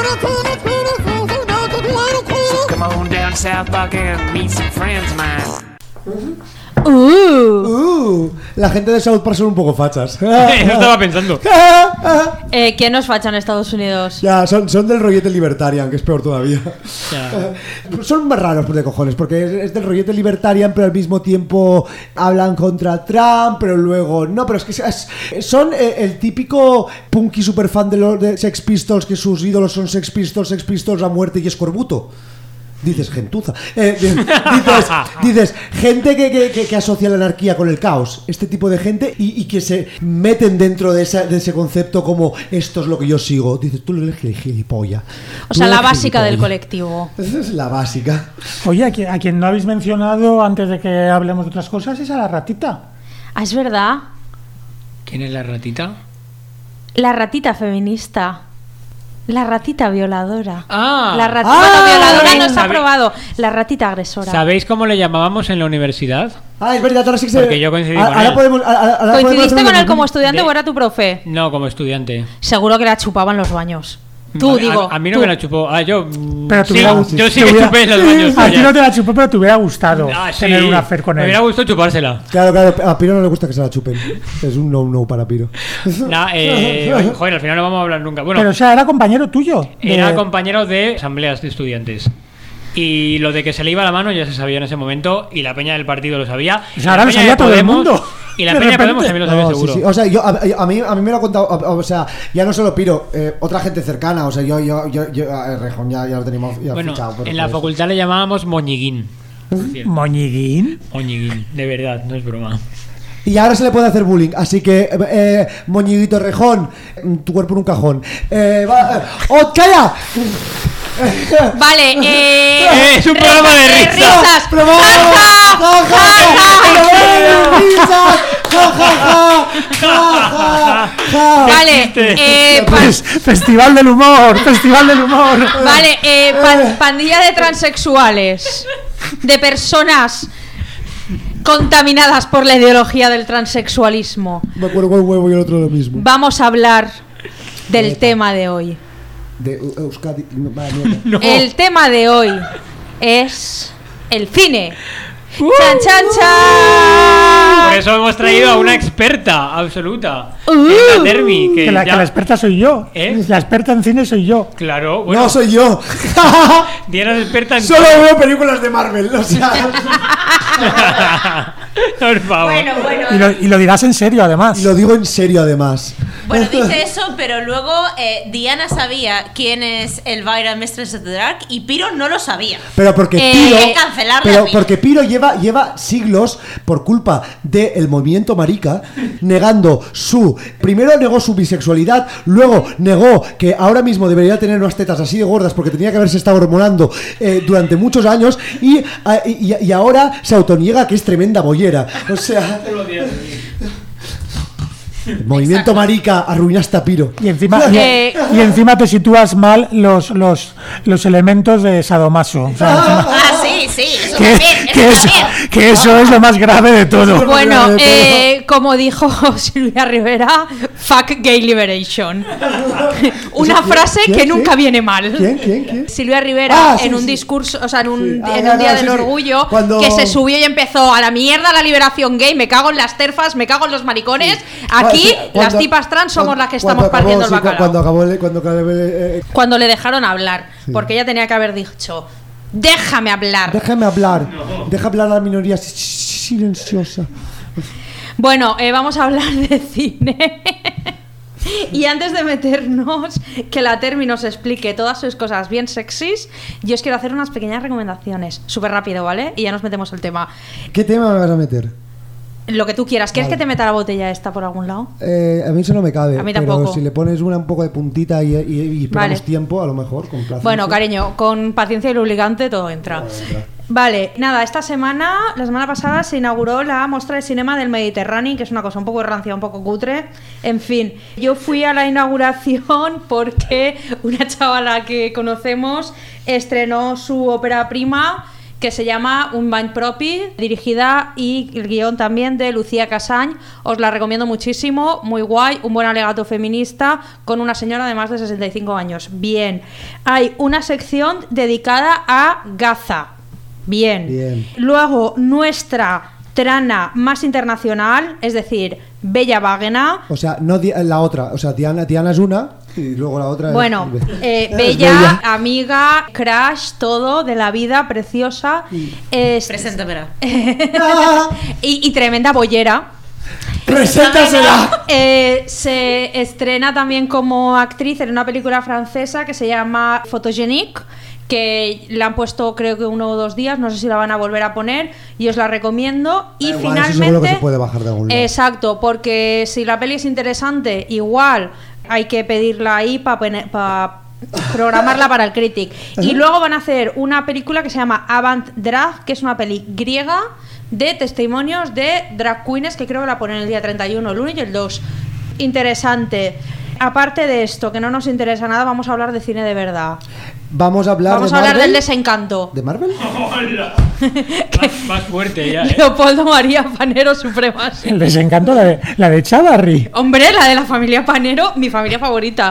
Come on down South Park and meet some friends of mine. Uh. Uh, la gente de South Park son un poco fachas. Eso estaba pensando. Eh, ¿Quién nos facha en Estados Unidos? Ya, son, son del rollete libertarian, que es peor todavía. Ya. Son más raros pues, de cojones, porque es, es del rollete libertarian, pero al mismo tiempo hablan contra Trump, pero luego no, pero es que es, son eh, el típico punky super fan de, los, de Sex Pistols, que sus ídolos son Sex Pistols, Sex Pistols, La Muerte y Escorbuto. Dices gentuza. Eh, dices, dices gente que, que, que, que asocia la anarquía con el caos. Este tipo de gente y, y que se meten dentro de, esa, de ese concepto como esto es lo que yo sigo. Dices, tú eres gilipollas. O sea, Tú la eres básica del gilipollas. colectivo. Esa es la básica. Oye, a quien, a quien no habéis mencionado antes de que hablemos de otras cosas es a la ratita. Ah, es verdad. ¿Quién es la ratita? La ratita feminista. La ratita violadora. Ah. La ratita Ah. violadora no se ha ¿Sabe- probado. La ratita agresora. ¿Sabéis cómo le llamábamos en la universidad? Ah, es verdad, ahora sí que se... Porque yo coincidí ahora, con ahora él. podemos, ahora- ahora podemos ¿Coincidiste hacer con una- él como estudiante de- o era tu profe? No, como estudiante. Seguro que la chupaban los baños. Tú, a, digo. A, a mí no tú. me la chupó. Ah, yo. mm, Pero te sí, hubiera yo gustado. sí Te que hubiera- chupé en los baños. A ti oye. no te la chupó, pero te hubiera gustado Ah, sí. tener un affair con Me él. hubiera gustado chupársela. Claro, claro, a Piro no le gusta que se la chupen. Es un no-no para Piro. Nah, eh, oye, joder, al final no vamos a hablar nunca. Bueno, Pero, o sea, era compañero tuyo. de- era compañero de asambleas de estudiantes. Y lo de que se le iba la mano ya se sabía en ese momento. Y la peña del partido lo sabía. O sea, Y la ahora lo peña sabía de todo el Podemos- mundo. Y la De peña de repente. Podemos también lo sabía No, sí, seguro. sí. O sea, yo, a, a mí, a mí me lo ha contado, o, o sea, ya no solo Piro, eh, otra gente cercana, o sea, yo, yo, yo, yo a Rejón ya, ya lo tenemos ya Bueno, fichado. pero en la por eso. facultad le llamábamos moñiguín. Moñiguín. Moñiguín, de verdad, no es broma. Y ahora se le puede hacer bullying, así que, eh, moñiguito Rejón, tu cuerpo en un cajón. Eh, va, eh, ¡Oh, calla! Vale, eh. Eh, es un programa de eh, risa. risas. ¡Promo! Ja, ja, ¡Ja, ja, ja, ja! ¡Risas! ¡Ja, ja, ja! ¡Ja, ja, ja! Vale, eh, pa- Pues, festival del humor, festival del humor. vale, eh, pan- pandilla de transexuales, de personas contaminadas por la ideología del transexualismo. Me acuerdo con el huevo y el otro lo mismo. Vamos a hablar del tema de hoy. De Eu- Euskadi. No, vaya mierda. No. El tema de hoy es el cine. Uh. ¡Chan, chan, chan! Por eso hemos traído a una experta absoluta. Uh. que es la Dermi, que, Que la, ya- que la experta soy yo. ¿Eh? La experta en cine soy yo. Claro, bueno, No soy yo. Diana es experta en Solo veo películas de Marvel. O sea, Por favor. Bueno, bueno. Y lo, y lo dirás en serio, además. y lo digo en serio, además. Bueno, dice eso, pero luego eh, Diana sabía quién es Elvira Mistress of the Dark y Piro no lo sabía. Pero porque Eh, Piro, hay que cancelarla, pero Piro. porque Piro lleva, lleva siglos por culpa del movimiento marica negando su, primero negó su bisexualidad, luego negó que ahora mismo debería tener unas tetas así de gordas porque tenía que haberse estado hormonando eh, durante muchos años y, a- y, y ahora se autoniega que es tremenda bollera. O sea, el movimiento marica arruinaste a Piro. Y encima, y, Eh. y encima te sitúas mal los, los, los elementos de sadomaso. O sea, encima- Ah, sí, sí, eso que, también, que eso eso, también. que eso es lo más grave de todo. Bueno, eh, como dijo Silvia Rivera, fuck gay liberation. Una ¿Quién? frase ¿Quién? que ¿Quién? nunca viene mal. ¿Quién? ¿Quién? ¿Quién? Silvia Rivera Ah, sí, en un sí. discurso, o sea, en un, Sí. Ah, en ya, un día ya, del sí, sí. orgullo, Cuando- que se subió y empezó a la mierda la liberación gay, me cago en las terfas, me cago en los maricones. Aquí Sí, las cuando- tipas trans somos cuando- las que cuando estamos acabó, partiendo el sí, cu- bacalao. Cuando acabó el, cuando acabó el, eh, Cuando le dejaron hablar, porque ella tenía que haber dicho, déjame hablar. déjame hablar, deja hablar a la minoría si- si- silenciosa. Bueno, eh, vamos a hablar de cine. Y antes de meternos, que la Termi nos explique todas sus cosas bien sexys, yo os quiero hacer unas pequeñas recomendaciones, súper rápido, ¿vale? Y ya nos metemos al tema. ¿Qué tema me vas a meter? Lo que tú quieras. ¿Quieres Vale. que te meta la botella esta por algún lado? Eh, a mí eso no me cabe. A mí pero tampoco. si le pones una un poco de puntita y, y, y pegamos Vale. tiempo, a lo mejor, con placer. Bueno, cariño, con paciencia y lubricante todo entra. Vale, nada, esta semana, la semana pasada se inauguró la muestra de cinema del Mediterráneo, que es una cosa un poco rancia, un poco cutre. En fin, yo fui a la inauguración porque una chavala que conocemos estrenó su ópera prima, que se llama Un bany propi, dirigida y el guión también de Lucía Casañ. Os la recomiendo muchísimo, muy guay, un buen alegato feminista con una señora de más de sesenta y cinco años. Bien. Hay una sección dedicada a Gaza. Bien. Bien. Luego, nuestra trana más internacional, es decir, Bella Wagner. O sea, no di- la otra. O sea, Diana, Diana es una y luego la otra Bueno, es... eh, Es Bella, Bella. amiga, crush, todo de la vida, preciosa. Es- Preséntamela. y, y tremenda bollera. ¡Preséntasela! Eh, se estrena también como actriz en una película francesa que se llama Photogenique, que la han puesto creo que uno o dos días, no sé si la van a volver a poner y os la recomiendo. Y Da igual, eso finalmente, seguro que se puede bajar de algún lado. exacto, porque si la peli es interesante, igual hay que pedirla ahí para programarla para el Critic. Y luego van a hacer una película que se llama Avant Drag, que es una peli griega de testimonios de drag queens, que creo que la ponen el día treinta y uno, el uno y el dos. Interesante. Aparte de esto, que no nos interesa nada, vamos a hablar de cine de verdad. Vamos a hablar Vamos de a hablar Marvel. del desencanto. ¿De Marvel? Más, más fuerte ya, ¿eh? Leopoldo María Panero Supremacy. El desencanto, la de, la de Chavarri. Hombre, la de la familia Panero, mi familia favorita.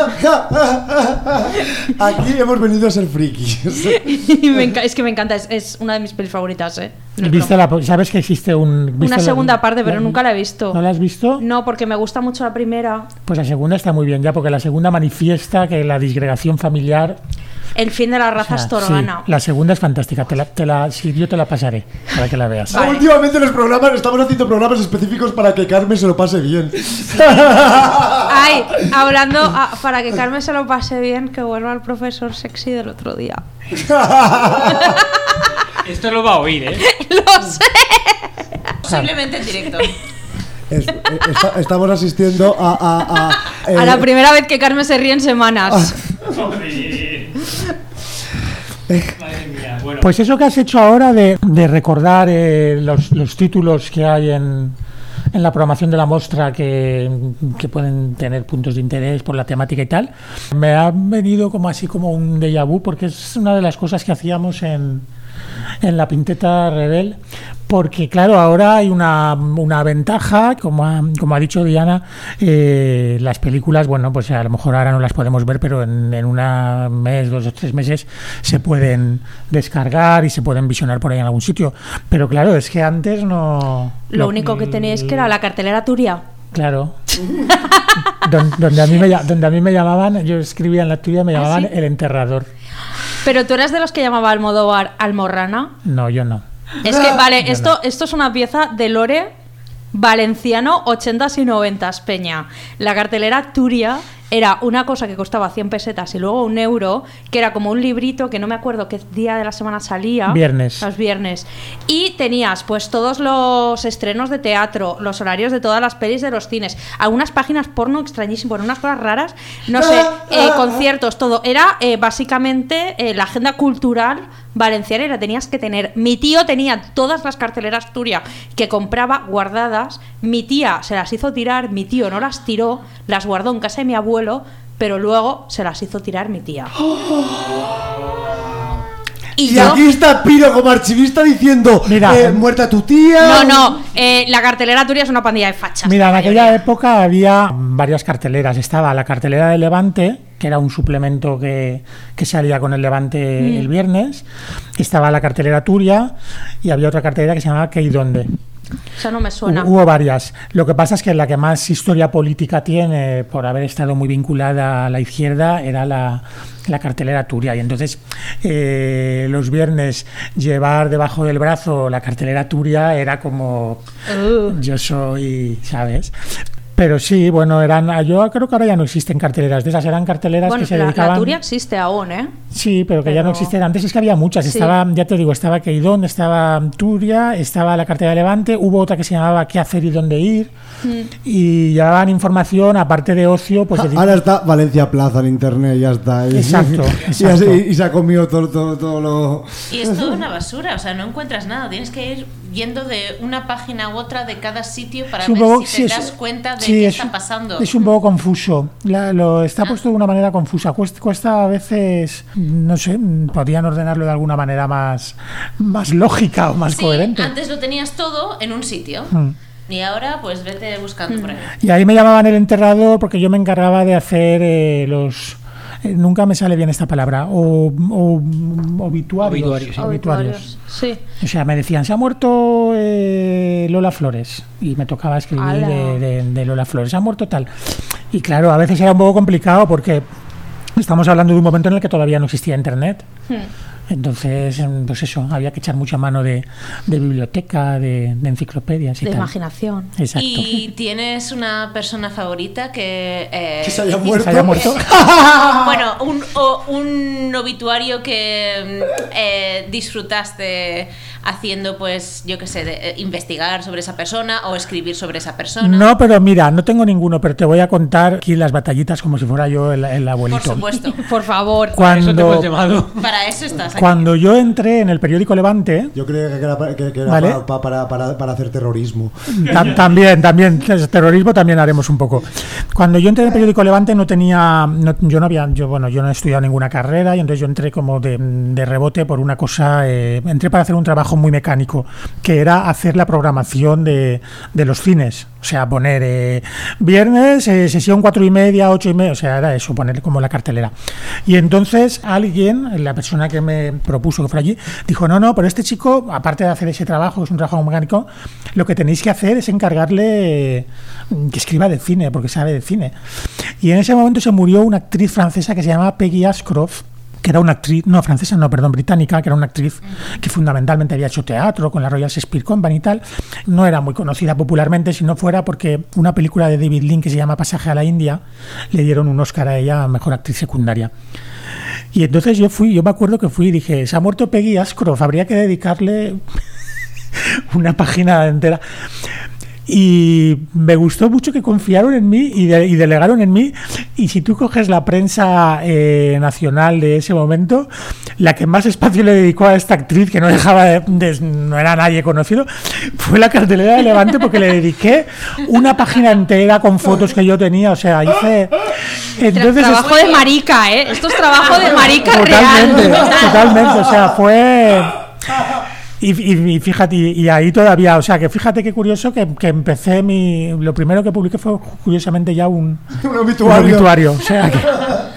Aquí hemos venido a ser frikis. Y me enca- es que me encanta, es, es una de mis pelis favoritas, ¿eh? No es ¿Viste broma. la, ¿Sabes que existe un, viste Una la- segunda parte, pero la- nunca la he visto. ¿No la has visto? No, porque me gusta mucho la primera. Pues la segunda está muy bien ya, porque la segunda manifiesta que la disgregación familiar... El fin de la raza o sea, estorgana. sí, la segunda es fantástica, te la, te la, sí, yo te la pasaré para que la veas. Vale. Últimamente en los programas estamos haciendo programas específicos para que Carmen se lo pase bien. Ay, hablando, ah, para que Carmen se lo pase bien, que vuelva el profesor sexy del otro día. Esto lo va a oír, ¿eh? Lo sé. Posiblemente en directo. Es- eh, está- estamos asistiendo a... A, a, eh, A la primera vez que Carmen se ríe en semanas. Madre mía, bueno. Pues eso que has hecho ahora de, de recordar eh, los, los títulos que hay en, en la programación de la muestra que, que pueden tener puntos de interés por la temática y tal, me ha venido como así como un déjà vu, porque es una de las cosas que hacíamos en, en la Pinteta Rebel, porque claro, ahora hay una, una ventaja, como ha, como ha dicho Diana, eh, las películas, bueno, pues a lo mejor ahora no las podemos ver, pero en, en un mes, dos o tres meses se pueden descargar y se pueden visionar por ahí en algún sitio. Pero claro, es que antes no... Lo único que teníais que era la cartelera Turia. Claro. Don- donde, a mí me, lla- donde a mí me llamaban, yo escribía en la tuya, me llamaban sí? el enterrador. Pero tú eras de los que llamaba Almodóvar Almorrana. No, yo no. Es que, vale, Yo esto, esto es una pieza de lore valenciano ochentas y noventas, Peña. La cartelera Turia era una cosa que costaba cien pesetas y luego un euro, que era como un librito que no me acuerdo qué día de la semana salía. Viernes. Los viernes. Y tenías pues todos los estrenos de teatro, los horarios de todas las pelis de los cines, algunas páginas porno extrañísimas, unas cosas raras, no sé, eh, conciertos, todo. Era eh, básicamente eh, la agenda cultural valenciana y la tenías que tener. Mi tío tenía todas las carteleras Turia que compraba guardadas. Mi tía se las hizo tirar, mi tío no las tiró, las guardó en casa de mi abuelo, pero luego se las hizo tirar mi tía. Y, yo- aquí está Piro como archivista diciendo Mira, eh, muerta tu tía. No, no, eh, la cartelera Turia es una pandilla de fachas. Mira, en la aquella mayoría. época había varias carteleras. Estaba la cartelera de Levante, que era un suplemento que, que salía con el Levante Mm. el viernes. Estaba la cartelera Turia y había otra cartelera que se llamaba ¿Qué y dónde? Eso no me suena. Hu- Hubo varias. Lo que pasa es que la que más historia política tiene, por haber estado muy vinculada a la izquierda, era la, la cartelera Turia. Y entonces, eh, los viernes, llevar debajo del brazo la cartelera Turia era como Uh. yo soy, ¿sabes? Pero sí, bueno, eran. Yo creo que ahora ya no existen carteleras de esas, eran carteleras Bueno, que se la, dedicaban. la Turia existe aún, ¿eh? Sí, pero que ya Pero- no existen. Antes es que había muchas. Sí. Estaba, ya te digo, estaba Queidón, estaba Turia, estaba la cartera de Levante, hubo otra que se llamaba ¿Qué hacer y dónde ir? Y llevaban información, aparte de ocio, pues de- Ahora está Valencia Plaza en internet, ya está. Y- Exacto, y, exacto. así- y se ha comido todo, todo, todo lo. Y es toda una basura, o sea, no encuentras nada. Tienes que ir. yendo de una página u otra de cada sitio para Es un ver poco- si sí, te es- das cuenta de sí, qué es- está pasando. Es un poco confuso. La- lo está Ah. puesto de una manera confusa. Cuesta, cuesta a veces, no sé, podrían ordenarlo de alguna manera más, más lógica o más Sí, coherente. antes lo tenías todo en un sitio. Mm. Y ahora, pues vete buscando por ahí. Y ahí me llamaban el enterrador porque yo me encargaba de hacer eh, los... eh, nunca me sale bien esta palabra. O, o- obituarios. Obituarios, sí. Obituarios. Sí. O sea, me decían, se ha muerto eh, Lola Flores. Y me tocaba escribir ¡Hala! de, de- de Lola Flores. Se ha muerto tal. Y claro, a veces era un poco complicado porque estamos hablando de un momento en el que todavía no existía Internet. Hmm. Entonces, em, pues eso, había que echar mucha mano de, de biblioteca, de, de enciclopedias y De tal. imaginación. Exacto. ¿Y tienes una persona favorita que... eh, Que se haya muerto. Se haya muerto. Bueno, un, o- un obituario que mm, eh, disfrutaste haciendo, pues, yo qué sé, de, eh, investigar sobre esa persona o escribir sobre esa persona. No, pero mira, no tengo ninguno, pero te voy a contar aquí las batallitas como si fuera yo el, el Por abuelito. supuesto. Por favor. Eso te Cuando, hemos llamado. Para eso estás aquí. cuando yo entré en el periódico Levante, Yo creo que era, pa- que, que era Vale. pa- pa- para, para, para hacer terrorismo. tam- también, también, terrorismo también haremos un poco. Cuando yo entré en el periódico Levante no tenía, no- yo no había, yo bueno, yo no he estudiado ninguna carrera y entonces yo entré como de, de rebote por una cosa, eh, entré para hacer un trabajo muy mecánico, que era hacer la programación de, de los cines. O sea, poner eh, viernes, eh, sesión cuatro y media, ocho y media, o sea, era eso, poner como la cartelera. Y entonces alguien, la persona que me propuso que fuera allí, dijo, no, no, pero este chico, aparte de hacer ese trabajo, que es un trabajo mecánico, lo que tenéis que hacer es encargarle eh, que escriba de cine, porque sabe de cine. Y en ese momento se murió una actriz francesa que se llamaba Peggy Ashcroft, que era una actriz, no, francesa, no, perdón, británica, que era una actriz que fundamentalmente había hecho teatro con la Royal Shakespeare Company y tal. No era muy conocida popularmente, si no fuera porque una película de David Lean que se llama Pasaje a la India, le dieron un Oscar a ella a Mejor Actriz Secundaria. Y entonces yo fui, yo me acuerdo que fui y dije, se ha muerto Peggy Ashcroft, habría que dedicarle una página entera. Y me gustó mucho que confiaron en mí y, de- y delegaron en mí. Y si tú coges la prensa eh, nacional de ese momento, la que más espacio le dedicó a esta actriz, que no dejaba de, de- no era nadie conocido, fue la cartelera de Levante, porque le dediqué una página entera con fotos que yo tenía. O sea, hice. Entonces, trabajo de marica, ¿eh? Esto es trabajo de marica Totalmente, real. totalmente, o sea, fue... Y, y- y fíjate, y, y ahí todavía, o sea, que fíjate qué curioso que, que empecé mi... Lo primero que publiqué fue, curiosamente, ya un, Un obituario. un obituario, o sea que...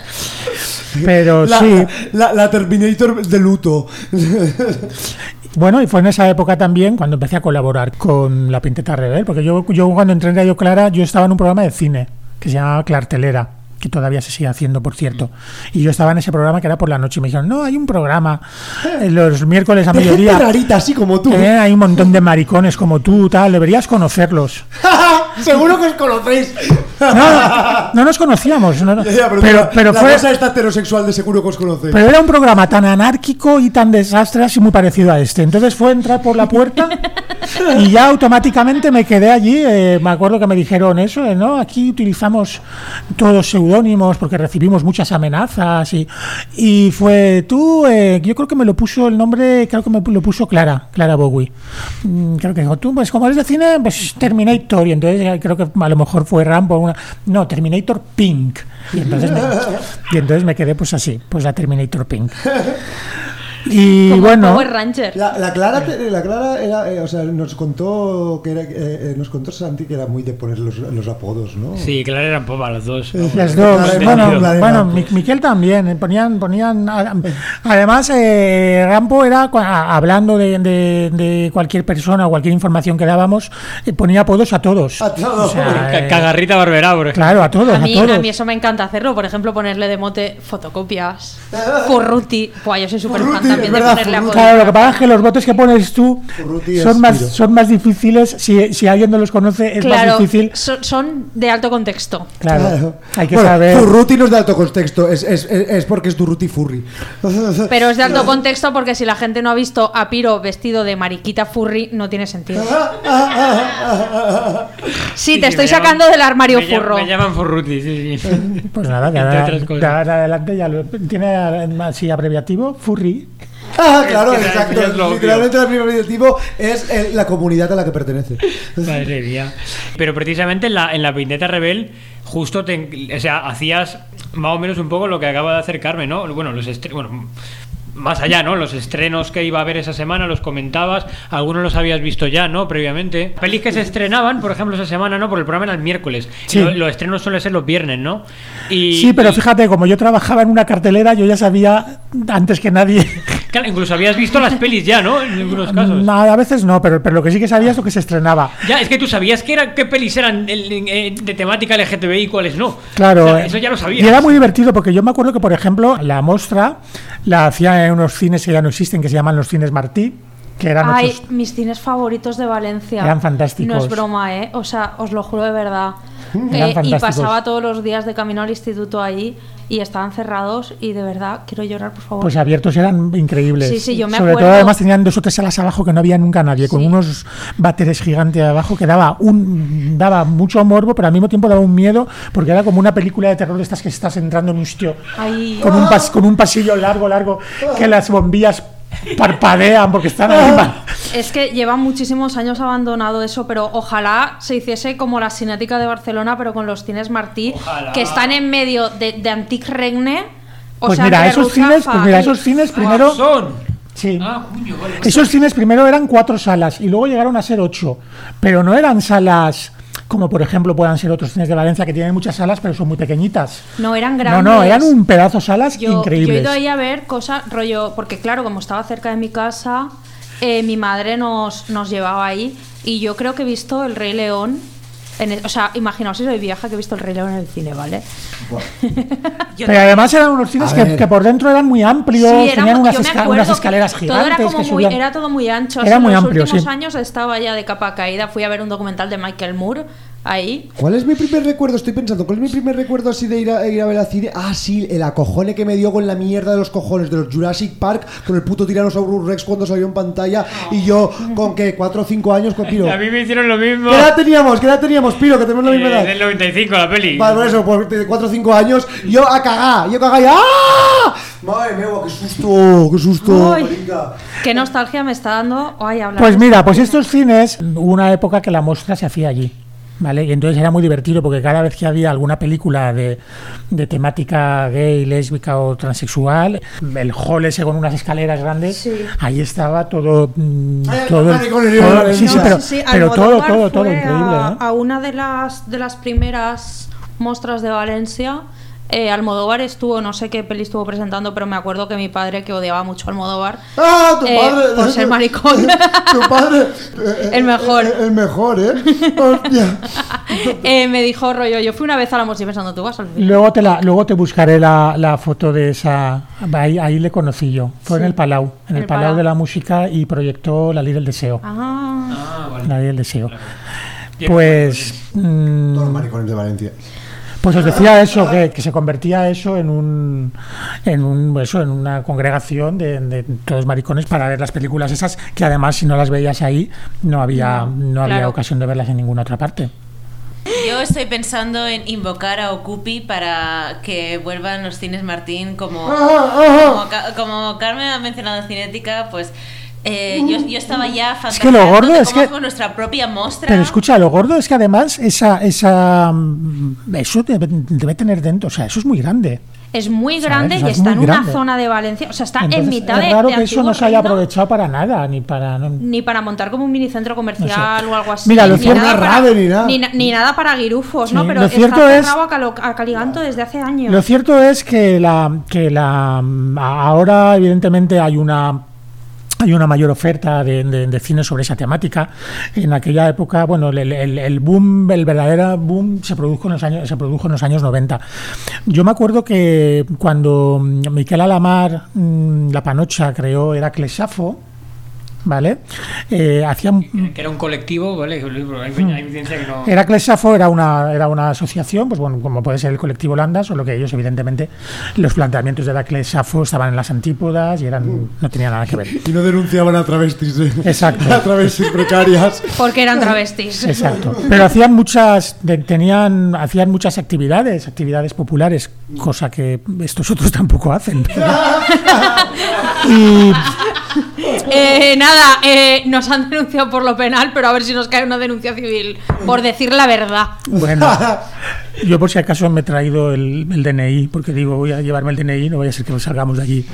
Pero La, sí, la, la Terminator de luto. bueno, y fue en esa época también cuando empecé a colaborar con La Pinteta Rebel, porque yo, yo cuando entré en Radio Clara, yo estaba en un programa de cine que se llamaba Clartelera, que todavía se sigue haciendo, por cierto. Y yo estaba en ese programa que era por la noche y me dijeron, no, hay un programa eh, los miércoles a De gente mediodía. rarita, así como tú. Eh, hay un montón de maricones como tú, tal, deberías conocerlos. Seguro que os conocéis. No, no, no nos conocíamos, no, no. Ya, ya, pero, pero, pero la fue, cosa esta heterosexual de seguro que os conocéis. pero era un programa tan anárquico y tan desastre, así muy parecido a este. Entonces fue entrar por la puerta y ya automáticamente me quedé allí. eh, me acuerdo que me dijeron eso, eh, ¿no? Aquí utilizamos todos seudónimos porque recibimos muchas amenazas y, y fue tú, eh, yo creo que me lo puso el nombre, creo que me lo puso Clara, Clara Bowie. Mm, creo que dijo, tú, pues como eres de cine, pues Terminator. Y entonces eh, creo que a lo mejor fue Rambo, una, no, Terminator Pink. Y entonces, me, y entonces me quedé pues así, pues la Terminator Pink. Y Como bueno, Power Ranger. La, la Clara, te- la Clara era, eh, o sea, nos contó que era, eh, eh, nos contó Santi que era muy de poner los, los apodos, ¿no? Sí, claro, eran popas las dos. las dos. Clara y Bueno, Rambo, Clara y bueno, Rambo. Mi- Miquel también. eh, Ponían, ponían. a- Además, eh, Rampo era cua- a- hablando de, de- de cualquier persona o cualquier información que dábamos, eh, ponía apodos a todos. A todos. O sea, Ca- eh, Cagarrita Barberá, por ejemplo. claro, a todos, A a, mí, todos. a mí eso me encanta hacerlo. Por ejemplo, ponerle de mote fotocopias. Furruti. Buah, yo soy súper fan Furruti, también es de verdad, ponerle Furruti. apodos. Claro, lo que pasa es que los botes que pones tú Furruti son es más, tiro. son más difíciles. Si, si alguien no los conoce, es Claro, más difícil. son, son de alto contexto. Claro, Claro. hay que Bueno, saber. Furruti no es de alto contexto, es, es, es, es porque es Durruti Furry. Pero es de alto contexto porque si la gente no ha visto a Piro vestido de mariquita furry, no tiene sentido. Sí, te Sí, estoy me sacando llaman- del armario me llaman- furro. Me llaman Furruti, sí, sí. Pues nada, de Entre ahora, otras cosas. de ahora en adelante ya lo, tiene así abreviativo, Furry. Ah, claro, Es que exacto. es lo obvio. Literalmente el primer objetivo es el- la comunidad a la que pertenece. Madre mía. Pero precisamente en la, en la Pinteta Rebel, justo te, o sea, hacías más o menos un poco lo que acaba de hacer Carmen, ¿no? Bueno, los estre- bueno, más allá, ¿no? Los estrenos que iba a haber esa semana los comentabas, algunos los habías visto ya, ¿no? Previamente. Pelis que se estrenaban, por ejemplo, esa semana, ¿no? Porque el programa era el miércoles. Sí. Y lo- los estrenos suelen ser los viernes, ¿no? Y, Sí, pero y- fíjate, como yo trabajaba en una cartelera, yo ya sabía antes que nadie. Claro, incluso habías visto las pelis ya, ¿no? En algunos casos. No, a veces no, pero, pero lo que sí que sabía es lo que se estrenaba. Ya, es que tú sabías que era, qué pelis eran el- eh, de temática L G T B I y cuáles no. Claro, O sea, eh, eso ya lo sabías. y era muy divertido porque yo me acuerdo que, por ejemplo, la Mostra la hacía en unos cines que ya no existen, que se llaman los cines Martí, que eran Ay, ocho- mis cines favoritos de Valencia. Eran fantásticos. No es broma, ¿eh? O sea, os lo juro de verdad. Eran Eh, y fantásticos. pasaba todos los días de camino al instituto ahí y estaban cerrados y de verdad quiero llorar, por favor. Pues abiertos eran increíbles. Sí, sí, yo me Sobre acuerdo. todo, además, tenían dos o tres salas abajo que no había nunca nadie, con unos váteres gigantes abajo que daba un daba mucho morbo, pero al mismo tiempo daba un miedo, porque era como una película de terror de estas que estás entrando en un sitio Ay. con un, pas- con un pasillo largo, largo, que las bombillas parpadean porque están ahí. pa- Es que lleva muchísimos años abandonado eso, pero ojalá se hiciese como la Cinética de Barcelona, pero con los cines Martí, Ojalá. que están en medio de, de Antic Regne. O Pues sea, mira, entre esos cines, Ruzafa pues mira, y- esos cines primero. Ah, son. Sí. Ah, coño, vale. Esos cines primero eran cuatro salas y luego llegaron a ser ocho, pero no eran salas como por ejemplo puedan ser otros cines de Valencia que tienen muchas salas pero son muy pequeñitas. No, eran No, grandes. no, eran un pedazo salas Yo, yo he increíbles. ido ahí a ver cosas, rollo, porque claro, como estaba cerca de mi casa, eh, mi madre nos, nos llevaba ahí y yo creo que he visto El Rey León. En el- o sea, imaginaos si soy vieja que he visto El Rey León en el cine, ¿vale? Pero además eran unos cines A que, ver. que por dentro eran muy amplios, Sí, era tenían mu- unas, yo me esca- acuerdo unas escaleras que gigantes todo era, como que muy, subían. era todo muy ancho. Era así, muy en amplio, los últimos sí. años estaba ya de capa caída. Fui a ver un documental de Michael Moore ahí. ¿Cuál es mi primer recuerdo? Estoy pensando, ¿cuál es mi primer recuerdo así de ir a, ir a ver al cine? Ah, sí, el acojone que me dio con la mierda de los cojones de los Jurassic Park con el puto Tyrannosaurus Rex cuando salió en pantalla y yo con que cuatro o cinco años con Piro. A mí me hicieron lo mismo. ¿Qué edad teníamos? ¿Qué edad teníamos, Piro? Que tenemos la misma Eh, edad. del noventa y cinco la peli. Vale, por eso, por de cuatro o cinco años, yo a cagar, yo a cagar y ¡ah! Madre mía, qué susto, qué susto, Ay, marica. qué nostalgia me está dando. Ay, hablar Pues de mira, esto. pues estos cines, hubo una época que la Mostra se hacía allí, ¿vale? Y entonces era muy divertido porque cada vez que había alguna película de, de temática gay, lésbica o transexual, el hall ese con unas escaleras grandes, Sí. ahí estaba todo... mm, Ay, todo, ay, con el todo- libro de sí, sí, Valencia. pero, Sí, sí, pero todo, Almodóvar todo, todo fue increíble, a, ¿eh? a una de las, de las primeras mostras de Valencia. Eh, Almodóvar estuvo, no sé qué peli estuvo presentando, pero me acuerdo que mi padre, que odiaba mucho a Almodóvar, ¡Ah, tu eh, padre! por ser maricón. Tu padre. eh, El mejor. eh, El mejor, ¿eh? Hostia. eh, me dijo rollo, yo fui una vez a la mostra y pensando, tú vas al cine. Luego te, la, luego te buscaré la, la foto de esa... Ahí, ahí le conocí yo. Fue en el Palau, en el, El Palau Palau. de la Música y proyectó La Ley del Deseo. Ah, Ah, vale. La Ley del Deseo. Bien, Pues... Todos los mm, maricones de Valencia. Pues os decía eso, que, que se convertía eso en un, en un eso, en una congregación de, de todos maricones para ver las películas esas, que además si no las veías ahí no había, no había claro. ocasión de verlas en ninguna otra parte. Yo estoy pensando en invocar a Ocupi para que vuelvan los cines Martín como, como, Ca- como Carmen ha mencionado Cinética, pues eh, yo, yo estaba ya Es que lo fantaseando gordo de es cómo que- hacemos nuestra propia muestra. Pero escucha, lo gordo es que además esa, esa, mm, eso debe, debe tener dentro, o sea, eso es muy grande. es muy ¿Sabes? grande O sea, y es está muy en una grande. zona de Valencia. O sea, está Entonces, en mitad es de, raro de que eso no Antiguo se haya Reino, aprovechado para nada, ni para... no- ni para montar como un minicentro comercial No sé. o algo así. Mira, lo ni cierto- nada Una para- rave ni nada. ni, na- ni nada para guirufos, Sí, ¿no? Pero lo está cierto es- cerrado a, Calo- a Caliganto desde hace años. Lo cierto es que la que la ahora evidentemente hay una hay una mayor oferta de, de, de cine sobre esa temática. En aquella época, bueno, el, el, el boom, el verdadero boom se produjo en los años se produjo en los años noventa. Yo me acuerdo que cuando Miquel Alamar, mm, La Panocha, creó Heracles Safo, ¿vale? Eh, hacían Que era un colectivo, ¿vale? Hay, hay evidencia que no. Heracles Safo era una, era una asociación, pues bueno, como puede ser el colectivo Landas, solo que ellos, evidentemente, los planteamientos de Heracles Safo estaban en las antípodas y eran no tenían nada que ver. Y no denunciaban a travestis, ¿eh? Exacto. A travestis precarias. Porque eran travestis. Exacto. Pero hacían muchas, de- tenían, hacían muchas actividades, actividades populares, cosa que estos otros tampoco hacen. Pero, Y Eh, nada, eh, nos han denunciado por lo penal, pero a ver si nos cae una denuncia civil por decir la verdad. bueno, yo por si acaso me he traído el, el D N I, porque digo, voy a llevarme el D N I, no vaya a ser que salgamos de allí.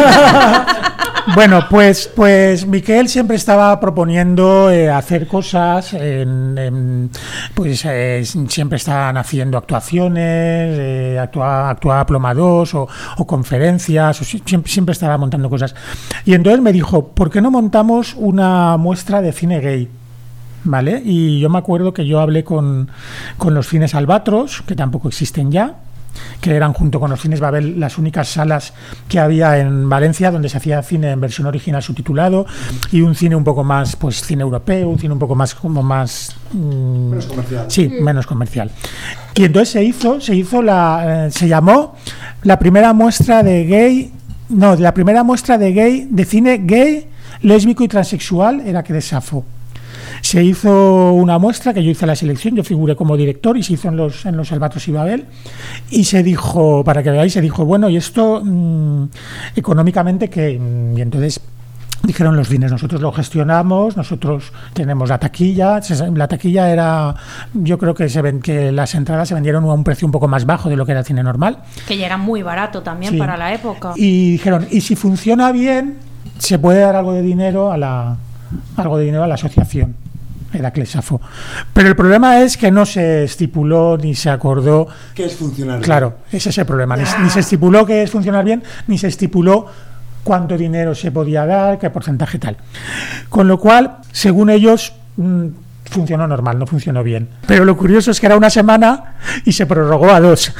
Bueno, pues, pues Miquel siempre estaba proponiendo eh, hacer cosas, en, en, pues eh, siempre estaban haciendo actuaciones, eh, actuaba, actuaba Ploma dos o, o conferencias, o si, siempre, siempre estaba montando cosas. Y entonces me dijo, ¿por qué no montamos una muestra de cine gay? ¿Vale? Y yo me acuerdo que yo hablé con, con los cines Albatros, que tampoco existen ya, que eran junto con los cines Babel las únicas salas que había en Valencia donde se hacía cine en versión original subtitulado, y un cine un poco más, pues cine europeo, un cine un poco más como más mmm, menos comercial. Sí, Mm. menos comercial. Y entonces se hizo, se hizo la, eh, se llamó la primera muestra de gay, no, la primera muestra de gay, de cine gay, lésbico y transexual, era que de Safo. Se hizo una muestra que yo hice la selección, yo figuré como director y se hizo en los, en los Albatros y Babel, y se dijo, para que veáis, se dijo, bueno, y esto mmm, económicamente que, y entonces dijeron los cines, nosotros lo gestionamos, nosotros tenemos la taquilla, la taquilla era, yo creo que se ven, que las entradas se vendieron a un precio un poco más bajo de lo que era el cine normal. Que ya era muy barato también, Sí. para la época. Y dijeron, y si funciona bien, se puede dar algo de dinero a la, algo de dinero a la asociación. Heracles Safo. Pero el problema es que no se estipuló ni se acordó. ¿Qué es funcionar bien? Claro, ese es el problema. Ni, ni se estipuló que es funcionar bien, ni se estipuló cuánto dinero se podía dar, qué porcentaje tal. Con lo cual, según ellos, mmm, funcionó normal, no funcionó bien. Pero lo curioso es que era una semana y se prorrogó a dos.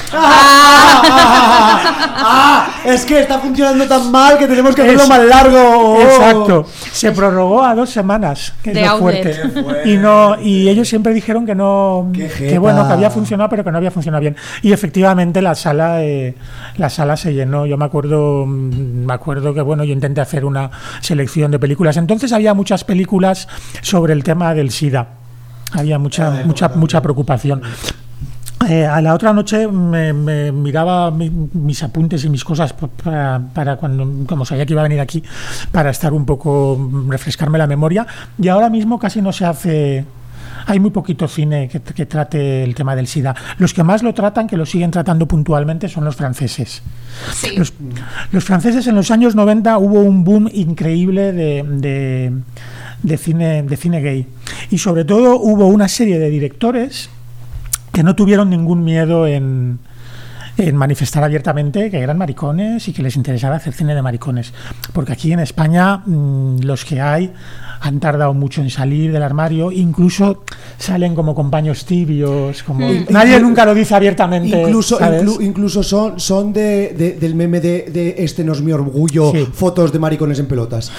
¡Ah! ¡Ah! Es que está funcionando tan mal que tenemos que hacerlo Es- más largo. Exacto. Se prorrogó a dos semanas, que es De lo outlet. fuerte. Qué fuerte. Y no, y ellos siempre dijeron que no, Qué que jeta. bueno, que había funcionado, pero que no había funcionado bien. Y efectivamente la sala, eh, la sala se llenó. Yo me acuerdo, mm, me acuerdo que bueno, yo intenté hacer una selección de películas. Entonces había muchas películas sobre el tema del SIDA. Había mucha, mucha, mucha preocupación. Eh, a la otra noche me, me miraba mi- mis apuntes y mis cosas pa- para, para cuando, como sabía que iba a venir aquí, para estar un poco, refrescarme la memoria, y ahora mismo casi no se hace, hay muy poquito cine que, que trate el tema del SIDA. Los que más lo tratan, que lo siguen tratando puntualmente, son los franceses. Sí. Los, los franceses en los años noventa hubo un boom increíble de, de, de cine, de cine gay, y sobre todo hubo una serie de directores que no tuvieron ningún miedo en, en manifestar abiertamente que eran maricones y que les interesaba hacer cine de maricones. Porque aquí en España mmm, los que hay han tardado mucho en salir del armario, incluso salen como compañeros tibios, como Mm. nadie Inclu- nunca lo dice abiertamente. Incluso, ¿sabes? inclu- incluso son, son de, de- del meme de, de este no es mi orgullo, Sí. fotos de maricones en pelotas.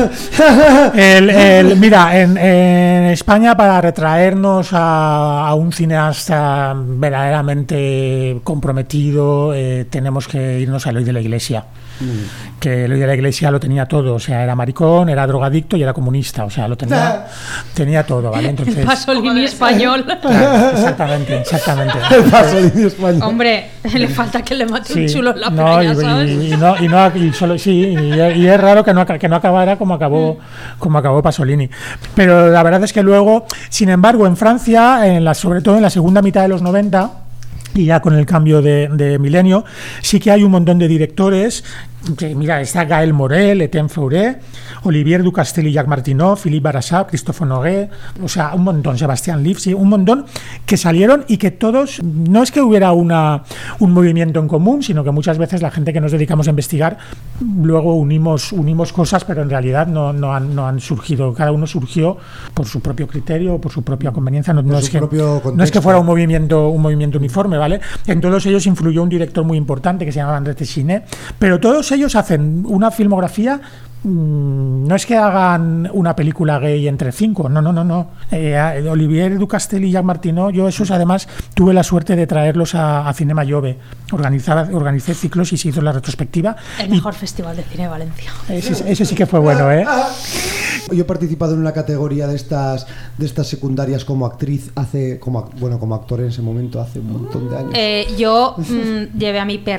El, el- mira, en, en España, para retraernos a, a un cineasta verdaderamente comprometido, eh, tenemos que irnos a Eloy de la Iglesia. Que Eloy de la Iglesia lo tenía todo, o sea, era maricón, era drogadicto y era comunista, o sea, lo tenía, tenía todo, ¿vale? Entonces, El Pasolini español. claro, exactamente, exactamente. El Pasolini español. Hombre, le falta que le mate un Sí, chulo en la no, playa, y, ¿sabes? y- y no, y no, y solo sí, y, y es raro que no, aca- que no acabara como acabó, como acabó Pasolini. Pero la verdad es que luego, sin embargo, en Francia, en la, sobre todo en la segunda mitad de los noventa, y ya con el cambio de, de milenio, sí que hay un montón de directores. Que, mira, está Gaël Morel, Etienne Fauré, Olivier Ducastel y Jacques Martineau, Philippe Barassat, Christophe Nogué, o sea, un montón, Sebastián Lipsy, un montón que salieron y que todos, no es que hubiera una, un movimiento en común, sino que muchas veces la gente que nos dedicamos a investigar luego unimos, unimos cosas, pero en realidad no, no, han, no han surgido, cada uno surgió por su propio criterio, por su propia conveniencia, no, no Por es su que, propio no es que contexto. fuera un movimiento, un movimiento uniforme, ¿vale? En todos ellos influyó un director muy importante que se llama André Téchiné, pero todos ellos hacen una filmografía. mmm, No es que hagan una película gay entre cinco, no, no, no, no. Eh, Olivier Ducastel y Jacques Martineau, yo esos además tuve la suerte de traerlos a, a Cinema Jove. Organizaba, organicé ciclos y se hizo la retrospectiva. El mejor festival de cine de Valencia. Ese, ese sí que fue bueno, ¿eh? Yo he participado en una categoría de estas de estas secundarias como actriz hace como ac- bueno como actor en ese momento hace un montón de años. Eh, yo mm, llevé a mi perro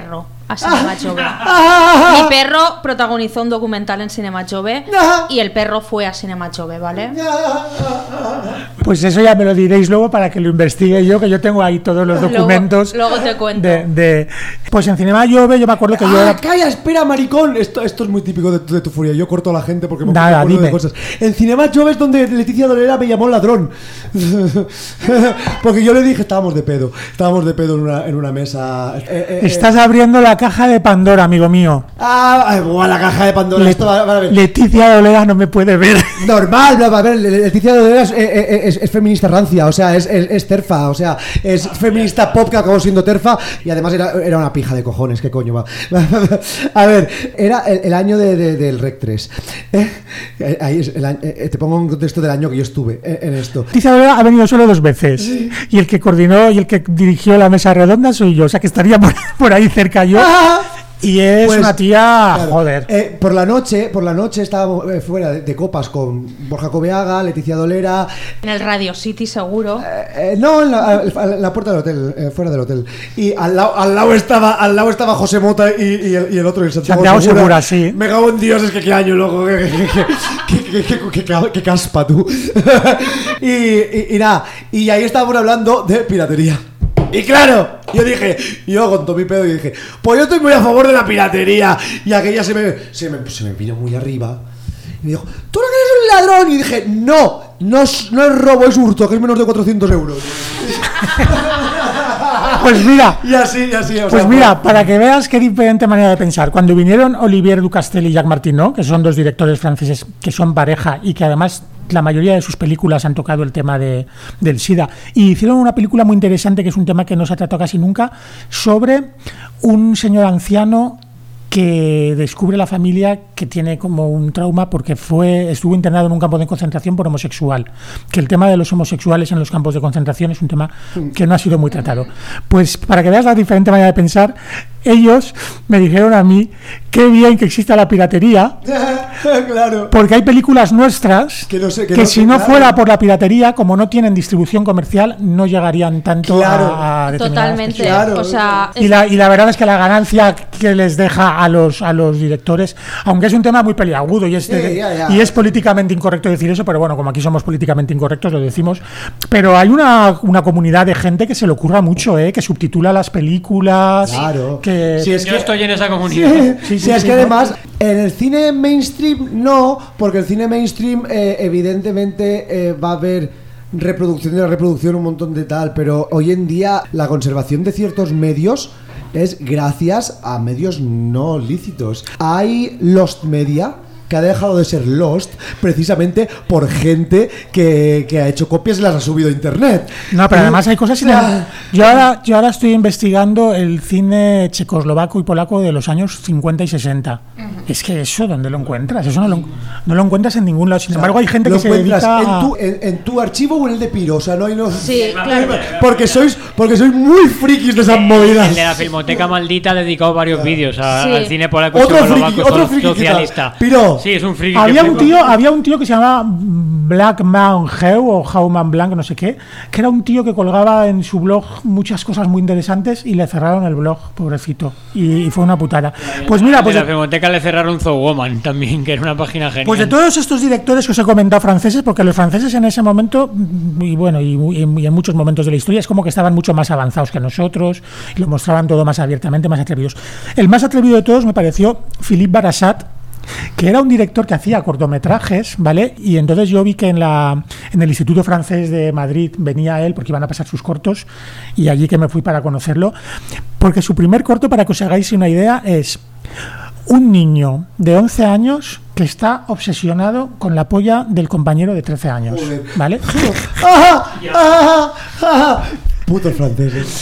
a Cinema Jove. Mi perro protagonizó un documental en Cinema Jove y el perro fue a Cinema Jove, ¿vale? Pues eso ya me lo diréis luego para que lo investigue yo, que yo tengo ahí todos los documentos. Luego, luego te cuento. De, de, pues en Cinema Jove yo me acuerdo que ah, yo era... calla, espera, maricón. Esto, esto es muy típico de, de tu furia. Yo corto a la gente porque me Nada, acuerdo dime. de cosas. En Cinema Jove es donde Leticia Dolera me llamó ladrón. Porque yo le dije, estábamos de pedo. Estábamos de pedo en una, en una mesa. Eh, eh, Estás abriendo la caja de Pandora, amigo mío. Ah, ay, buah, la caja de Pandora. Le- Esto va, va a ver. Leticia Dolera no me puede ver. Normal, no, a ver, Leticia Dolera es, eh, es, es feminista rancia, o sea, es, es, es terfa, o sea, es feminista pop que acabó siendo terfa y además era, era una pija de cojones, qué coño va. A ver, era el, el año de, de, del Rec tres. Eh, ahí es el año, eh, te pongo un contexto del año que yo estuve eh, en esto. Leticia Dolera ha venido solo dos veces. Sí. Y el que coordinó y el que dirigió la mesa redonda soy yo, o sea que estaría por, por ahí cerca yo. Ah. Y es Pues, una tía, claro, joder. Eh, por la noche, por la noche estábamos eh, fuera de, de copas con Borja Coveaga, Leticia Dolera. En el Radio City, seguro. Eh, eh, no, en la, en la puerta del hotel, eh, fuera del hotel. Y al lado, al lado estaba, al lado estaba José Mota y, y, el, y el otro, el Santiago, Santiago Segura. Segura, sí. Me cago en Dios, es que qué año, loco. Que, que, que, que, que, que, que, que caspa tú. y, y, y nada, y ahí estábamos hablando de piratería. Y claro, yo dije, yo con todo mi pedo y dije, pues yo estoy muy a favor de la piratería. Y aquella se me, se me, se me vino muy arriba. Y me dijo, ¿tú no que eres un ladrón? Y dije, no, no es, no es robo, es hurto, que es menos de cuatrocientos euros. Pues mira, y así, y así. O pues sea, mira, pues, para que veas qué diferente manera de pensar. Cuando vinieron Olivier Ducastel y Jacques Martineau, que son dos directores franceses que son pareja y que además la mayoría de sus películas han tocado el tema de, del SIDA, y hicieron una película muy interesante, que es un tema que no se ha tratado casi nunca, sobre un señor anciano que descubre la familia que tiene como un trauma porque fue estuvo internado en un campo de concentración por homosexual, que el tema de los homosexuales en los campos de concentración es un tema que no ha sido muy tratado. Pues para que veas la diferente manera de pensar, ellos me dijeron a mí qué bien que exista la piratería, claro. Porque hay películas nuestras que, no sé, que, que no si sé, no claro. fuera por la piratería, como no tienen distribución comercial, no llegarían tanto Claro. a, a determinadas Totalmente. personas. Claro. O sea, Y la, y la verdad es que la ganancia que les deja a los a los directores, aunque es un tema muy peliagudo y es, Sí, ya, ya. y es políticamente incorrecto decir eso, pero bueno, como aquí somos políticamente incorrectos lo decimos, pero hay una, una comunidad de gente que se le ocurra mucho, ¿eh? Que subtitula las películas, Claro. que... Sí, es Yo que- estoy en esa comunidad. Sí, Sí, sí, sí, es sí, que ¿no? además en el cine mainstream no, porque el cine mainstream eh, evidentemente eh, va a haber reproducción de la reproducción, un montón de tal, pero hoy en día la conservación de ciertos medios es gracias a medios no lícitos. Hay Lost Media, que ha dejado de ser Lost precisamente por gente que, que ha hecho copias y las ha subido a internet. No, pero Y- además hay cosas... sin- Ah, Yo ahora, yo ahora estoy investigando el cine checoslovaco y polaco de los años cincuenta y sesenta. Es que eso, ¿dónde lo encuentras? Eso no lo, no lo encuentras en ningún lado. Sin embargo, hay gente lo que se encuentras dedica en a... tu, en, en tu archivo o en el de Piro, o sea, no hay no. Sí, claro. Porque sois, porque sois muy frikis de esas movidas. El de la Filmoteca Maldita ha dedicado varios vídeos a- Sí. al cine polaco Otro checoslovaco friki, otro so- friki socialista. quizás. Piro. Sí, es un friki. Había que un flipa. tío, había un tío que se llamaba Black Man Heu o Jauman Blanc, no sé qué, que era un tío que colgaba en su blog muchas cosas muy interesantes y le cerraron el blog, pobrecito, y, y fue una putada. Pues mira, pues de la Filmoteca le cerraron Zo Woman también, que era una página genial. Pues de todos estos directores que os he comentado franceses, porque los franceses en ese momento, y bueno, y, y en- y en muchos momentos de la historia, es como que estaban mucho más avanzados que nosotros, y lo mostraban todo más abiertamente, más atrevidos. El más atrevido de todos me pareció Philippe Barasat, que era un director que hacía cortometrajes, ¿vale? Y entonces yo vi que en la en el Instituto Francés de Madrid venía él, porque iban a pasar sus cortos, y allí que me fui para conocerlo, porque su primer corto, para que os hagáis una idea, es un niño de once años que está obsesionado con la polla del compañero de trece años, Joder. ¿vale? ¡Ah! ¡Ah! ¡Ah! Putos franceses.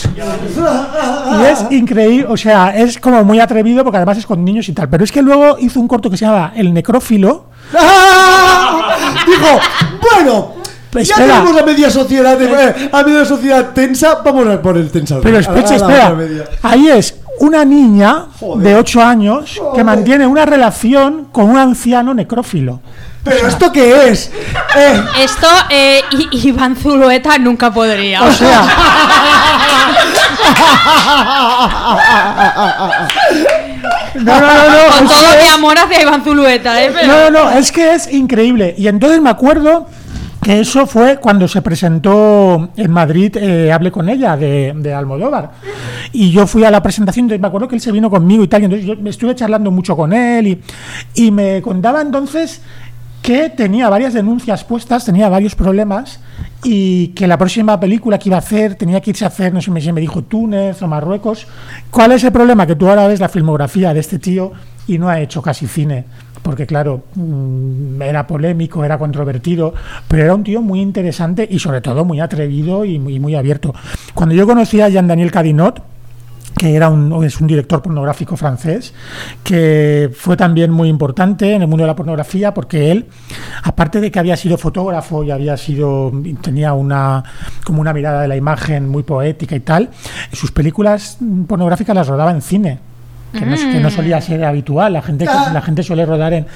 Y es increíble, o sea, es como muy atrevido porque además es con niños y tal, pero es que luego hizo un corto que se llama El Necrófilo. ¡Ah! Dijo, bueno, Pues ya espera. tenemos a media sociedad, eh, a media sociedad tensa, vamos a poner el tensa. Pero A- espera, a la espera, otra media. ahí es una niña Joder. de ocho años que Joder. mantiene una relación con un anciano necrófilo. ¿Pero esto qué es? Eh, Esto, eh, I- Iván Zulueta nunca podría. O sea, No, no, no, no. Con es todo que mi es- amor hacia Iván Zulueta, ¿eh? Pero... No, no, no, es que es increíble. Y entonces me acuerdo que eso fue cuando se presentó en Madrid eh, Hablé con ella, de, de Almodóvar. Y yo fui a la presentación, entonces me acuerdo que él se vino conmigo y tal, y entonces yo me estuve charlando mucho con él y, y me contaba entonces que tenía varias denuncias puestas, tenía varios problemas y que la próxima película que iba a hacer tenía que irse a hacer, no sé si me dijo Túnez o Marruecos. ¿Cuál es el problema? Que tú ahora ves la filmografía de este tío y no ha hecho casi cine, porque claro, mmm, era polémico, era controvertido, pero era un tío muy interesante y sobre todo muy atrevido y muy, muy abierto. Cuando yo conocí a Jean-Daniel Cadinot, que era un, es un director pornográfico francés, que fue también muy importante en el mundo de la pornografía, porque él, aparte de que había sido fotógrafo y había sido tenía una como una mirada de la imagen muy poética y tal, sus películas pornográficas las rodaba en cine, que, mm. no, que no solía ser habitual. La gente, ah. la gente suele rodar en...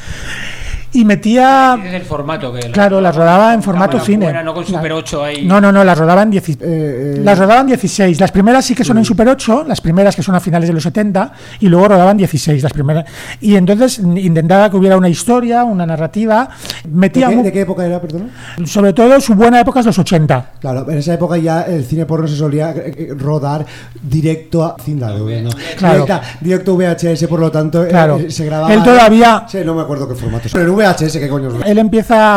Y metía... Es el formato que... Claro, las rodaba en formato cine. Buena, no con Super ocho ahí. No, no, no, las rodaba en dieciséis. Eh, eh, las rodaban dieciséis. Las primeras sí que son sí. en Super ocho, las primeras que son a finales de los setenta, y luego rodaban dieciséis, las primeras. Y entonces intentaba que hubiera una historia, una narrativa. Metía ¿De qué, ¿De qué época era, perdón? Sobre todo su buena época es los ochenta. Claro, en esa época ya el cine porno se solía rodar directo a cinta, ¿no? Claro. Directa, directo V H S, por lo tanto, claro. eh, se grababa... Él todavía... Sí, no me acuerdo qué formato. Pero en V H S, ¿qué coño es? Él empieza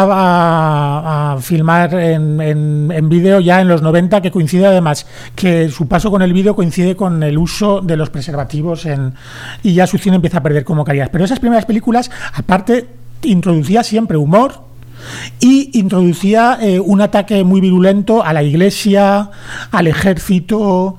a, a filmar en, en, en vídeo ya en los noventa, que coincide además que su paso con el vídeo coincide con el uso de los preservativos en, y ya su cine empieza a perder como calidad. Pero esas primeras películas, aparte, introducía siempre humor y introducía eh, un ataque muy virulento a la iglesia, al ejército,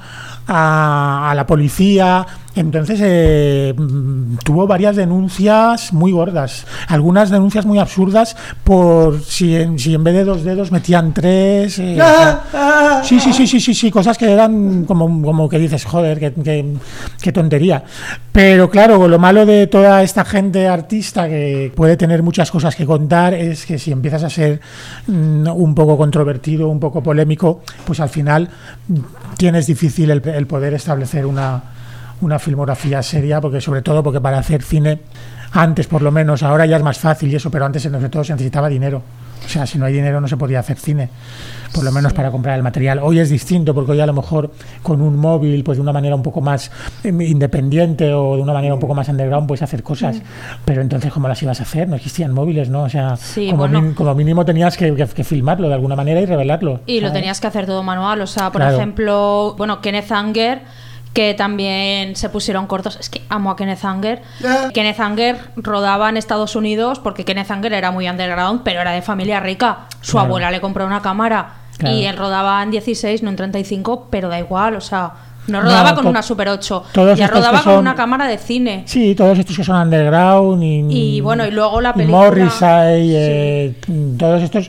a, a la policía. Entonces eh, tuvo varias denuncias muy gordas, algunas denuncias muy absurdas por si en, si en vez de dos dedos metían tres. Eh, ah, ah, sí, sí, sí, sí, sí, sí, cosas que eran como, como que dices, joder, qué, qué, qué tontería. Pero claro, lo malo de toda esta gente artista que puede tener muchas cosas que contar es que si empiezas a ser mm, un poco controvertido, un poco polémico, pues al final tienes difícil el, el poder establecer una una filmografía seria, porque sobre todo porque para hacer cine antes, por lo menos, ahora ya es más fácil y eso, pero antes sobre todo se necesitaba dinero. O sea, si no hay dinero no se podía hacer cine, por lo menos sí. para comprar el material. Hoy es distinto, porque hoy a lo mejor con un móvil, pues de una manera un poco más independiente o de una manera un poco más underground puedes hacer cosas, mm. pero entonces ¿cómo las ibas a hacer? No existían móviles, ¿no? O sea, sí, como, bueno. min, como mínimo tenías que, que, que filmarlo de alguna manera y revelarlo. Y ¿sabes? Lo tenías que hacer todo manual, o sea, por claro. ejemplo, bueno, Kenneth Anger, que también se pusieron cortos. Es que amo a Kenneth Anger. Yeah. Kenneth Anger rodaba en Estados Unidos porque Kenneth Anger era muy underground, pero era de familia rica. Su claro. abuela le compró una cámara claro. y él rodaba en dieciséis, no en treinta y cinco, pero da igual, o sea, no rodaba no, con to- una Super ocho, ya rodaba con son, una cámara de cine. Sí, todos estos que son underground y, y bueno, y luego la película Morrissey, eh, sí. todos estos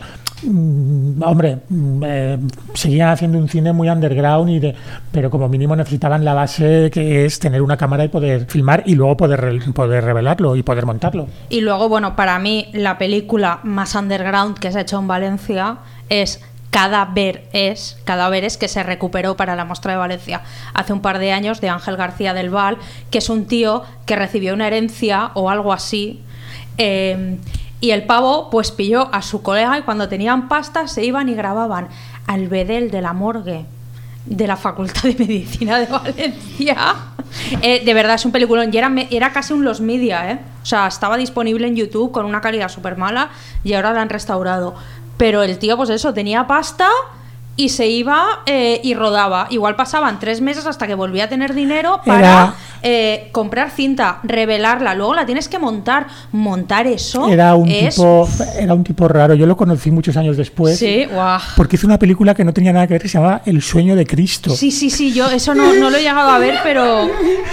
Mm, hombre, eh, seguían haciendo un cine muy underground y de, pero como mínimo necesitaban la base que es tener una cámara y poder filmar y luego poder, poder revelarlo y poder montarlo. Y luego, bueno, para mí la película más underground que se ha hecho en Valencia es Cadáveres, Cadáveres, que se recuperó para la Mostra de Valencia hace un par de años, de Ángel García del Val, que es un tío que recibió una herencia o algo así, eh, y el pavo pues pilló a su colega y cuando tenían pasta se iban y grababan al bedel de la morgue de la Facultad de Medicina de Valencia. Eh, de verdad es un peliculón y era, era casi un Los Media, ¿eh? O sea, estaba disponible en YouTube con una calidad súper mala y ahora la han restaurado. Pero el tío, pues eso, tenía pasta y se iba eh, y rodaba. Igual pasaban tres meses hasta que volvía a tener dinero para era... eh, comprar cinta, revelarla, luego la tienes que montar. Montar eso era un es... tipo era un tipo raro. Yo lo conocí muchos años después. Sí, guau. Porque hizo una película que no tenía nada que ver, que se llamaba El sueño de Cristo. Sí, sí, sí, yo eso no, no lo he llegado a ver, pero...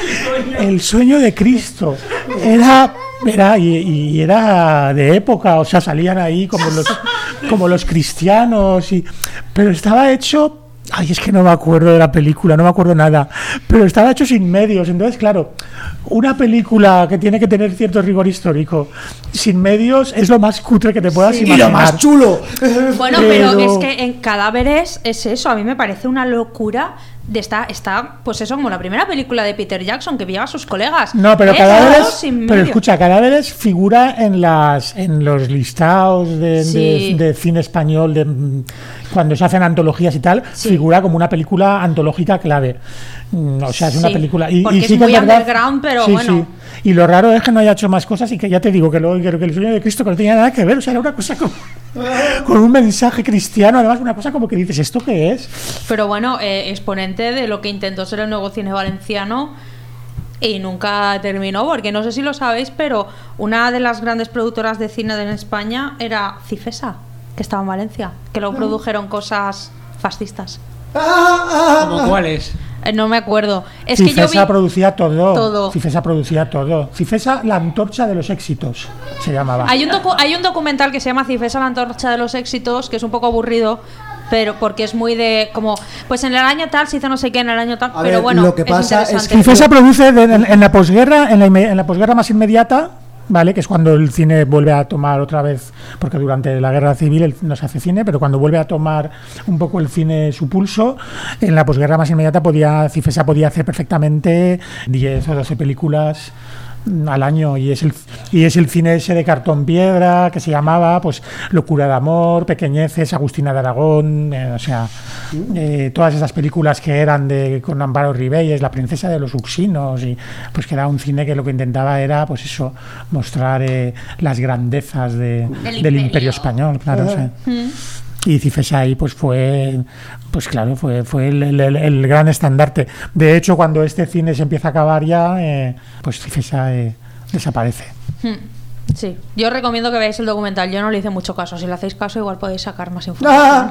El sueño de Cristo. Era... Era, y, y era de época, o sea, salían ahí como los, como los cristianos, y, pero estaba hecho, ay, es que no me acuerdo de la película, no me acuerdo nada, pero estaba hecho sin medios, entonces, claro, una película que tiene que tener cierto rigor histórico, sin medios, es lo más cutre que te puedas sí, imaginar. ¡Y lo más chulo! Bueno, pero... pero es que en Cadáveres es eso, a mí me parece una locura de está, está, pues eso, como la primera película de Peter Jackson que pillaba a sus colegas. No, pero ¿Eh? Cadáveres, Dos y pero medio. escucha, Cadáveres figura en las en los listados de, Sí. de, de cine español, de mm, cuando se hacen antologías y tal, Sí. figura como una película antológica clave. Mm, O sea, es una Sí, película. Y, porque y es sí que muy es verdad. underground, pero Sí, bueno. sí. Y lo raro es que no haya hecho más cosas y que ya te digo que, lo, que, que el sueño de Cristo que no tenía nada que ver. O sea, era una cosa como, con un mensaje cristiano, además, una cosa como que dices, ¿esto qué es? Pero bueno, eh, exponente de lo que intentó ser el nuevo cine valenciano y nunca terminó, porque no sé si lo sabéis, pero una de las grandes productoras de cine de España era Cifesa, que estaba en Valencia, que luego produjeron cosas fascistas. ¿Cómo cuáles? Eh, no me acuerdo. Es que yo Cifesa vi... producía todo. todo. Cifesa producía todo. Cifesa, la antorcha de los éxitos, se llamaba. Hay un, docu- hay un documental que se llama Cifesa, la antorcha de los éxitos, que es un poco aburrido, pero porque es muy de como, pues en el año tal se hizo no sé qué, en el año tal, A pero ver, bueno, lo que es pasa es interesante. que- Cifesa produce de- en, en la posguerra, en la, inme- en la posguerra más inmediata, ¿vale? Que es cuando el cine vuelve a tomar otra vez, porque durante la guerra civil el- no se hace cine, pero cuando vuelve a tomar un poco el cine su pulso, en la posguerra más inmediata podía Cifesa podía hacer perfectamente diez o doce películas mm, al año, y es el y es el cine ese de cartón piedra que se llamaba pues Locura de amor, Pequeñeces, Agustina de Aragón, eh, o sea, eh, todas esas películas que eran de con Amparo Ribelles, La princesa de los Uxinos, y pues que era un cine que lo que intentaba era pues eso, mostrar eh, las grandezas de- del imperio. imperio español, claro, o sea. Mm. Y Cifesa ahí pues fue pues claro fue fue el, el- el- el gran estandarte. De hecho, cuando este cine se empieza a acabar ya, eh, pues Cifesa eh, desaparece. Hmm. Sí, yo os recomiendo que veáis el documental. Yo no le hice mucho caso. Si le hacéis caso, igual podéis sacar más información.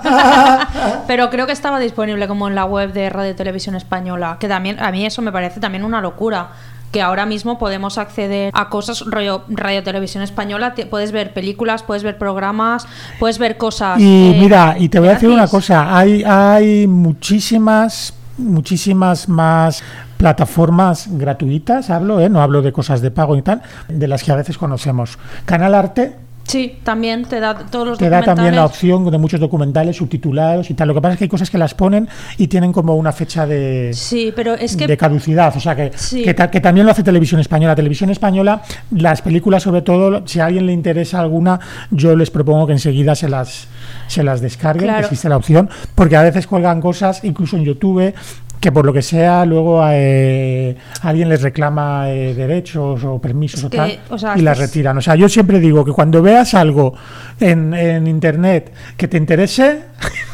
Pero creo que estaba disponible como en la web de Radio Televisión Española. Que también, a mí eso me parece también una locura. Que ahora mismo podemos acceder a cosas rollo Radio Televisión Española. Te- puedes ver películas, puedes ver programas, puedes ver cosas. Y eh, mira, y te voy a decir una gratis. cosa, hay hay muchísimas muchísimas más plataformas gratuitas, hablo, ¿eh? No hablo de cosas de pago y tal, de las que a veces conocemos. Canal Arte Sí, también te da todos los te da también la documentales. opción de muchos documentales subtitulados y tal. Lo que pasa es que hay cosas que las ponen y tienen como una fecha de, Sí, pero es que de caducidad, o sea que, Sí. que, ta- que también lo hace Televisión Española. Televisión Española, las películas sobre todo, si a alguien le interesa alguna, yo les propongo que enseguida se las, se las descarguen, Claro. que existe la opción, porque a veces cuelgan cosas, incluso en YouTube, que por lo que sea luego eh, alguien les reclama eh, derechos o permisos Es o que, tal o sea, y es las que es- retiran. O sea, yo siempre digo que cuando veas algo en, en internet que te interese,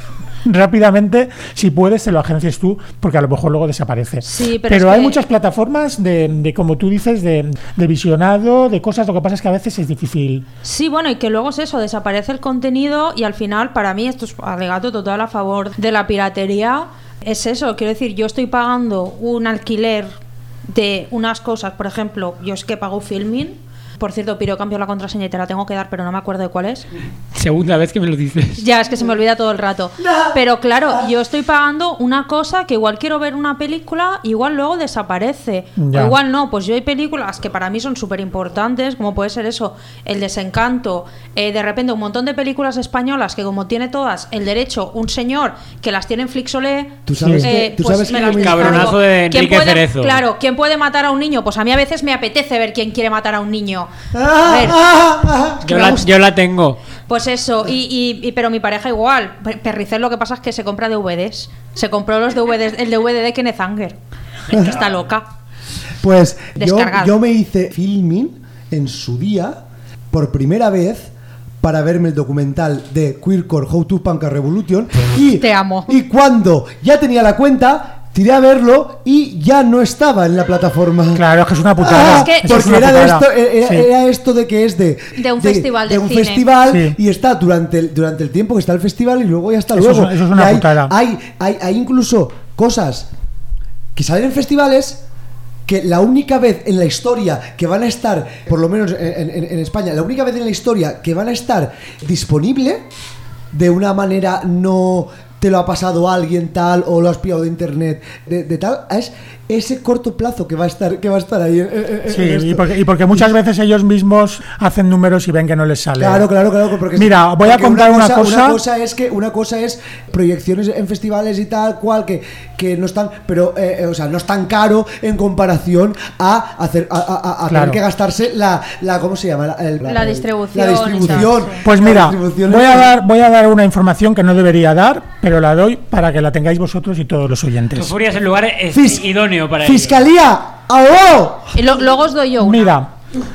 rápidamente, si puedes, te lo agencias tú, porque a lo mejor luego desaparece. Sí, pero es hay que- muchas plataformas de, de, como tú dices, de, de visionado, de cosas. Lo que pasa es que a veces es difícil. Sí, bueno, y que luego es eso, desaparece el contenido y al final, para mí, esto es alegato total a favor de la piratería. Es eso, quiero decir, yo estoy pagando un alquiler de unas cosas, por ejemplo, yo es que pago Filmin. Por cierto, Piro, cambio la contraseña y te la tengo que dar, pero no me acuerdo de cuál es. Segunda vez que me lo dices. Ya, es que se me olvida todo el rato. Pero claro, yo estoy pagando una cosa que igual quiero ver una película, igual luego desaparece. Ya. O igual no, pues yo hay películas que para mí son súper importantes, como puede ser eso, El Desencanto, eh, de repente un montón de películas españolas que como tiene todas el derecho un señor que las tiene en Flixolé, Tú sabes Sí. que, tú pues sabes me que las yo me- descargo. Cabronazo de ¿Quién Enrique puede- Cerezo. Claro, ¿quién puede matar a un niño? Pues a mí a veces me apetece ver quién quiere matar a un niño. Ah, A ver, ah, ah. Yo me la, gusta. yo la tengo. pues eso, y, y- y- pero mi pareja igual. Per- Perricel lo que pasa es que se compra D V Ds. Se compró los D V Ds, el D V D de Kenneth Anger. Es que está loca. Pues yo, Descargado. yo me hice filming en su día por primera vez para verme el documental de Queercore How to Punk a Revolution y, Te amo. y cuando ya tenía la cuenta tiré a verlo y ya no estaba en la plataforma. Claro, es que es una putada. Ah, Es que- Eso es porque una era, de putada. esto, era, Sí. era esto de que es de, De un festival de un cine. festival Sí. y está durante el, durante el tiempo que está el festival y luego ya está Eso luego. es- eso es una Y hay, putada. Hay, hay, hay incluso cosas que salen en festivales que la única vez en la historia que van a estar, por lo menos en, en- en España, la única vez en la historia que van a estar disponible de una manera no te lo ha pasado alguien tal o lo has pillado de internet de, de tal, es ese corto plazo que va a estar que va a estar ahí en- en- en Sí, esto. y porque, y porque muchas veces ellos mismos hacen números y ven que no les sale. Claro, claro, claro, porque Mira, voy a porque contar una cosa- Una cosa es que una cosa es proyecciones en festivales y tal cual que, que no están, pero eh, o sea, no es tan caro en comparación a hacer a, a, a Claro. tener que gastarse la, la ¿cómo se llama? La, el- La distribución La distribución. Pues La mira, distribución voy es- a dar voy a dar una información que no debería dar, pero la doy para que la tengáis vosotros y todos los oyentes. Furia es el lugar es Fis- idóneo para ello. Fiscalía. ¡Aló! Y lo- luego os doy yo una. Mira,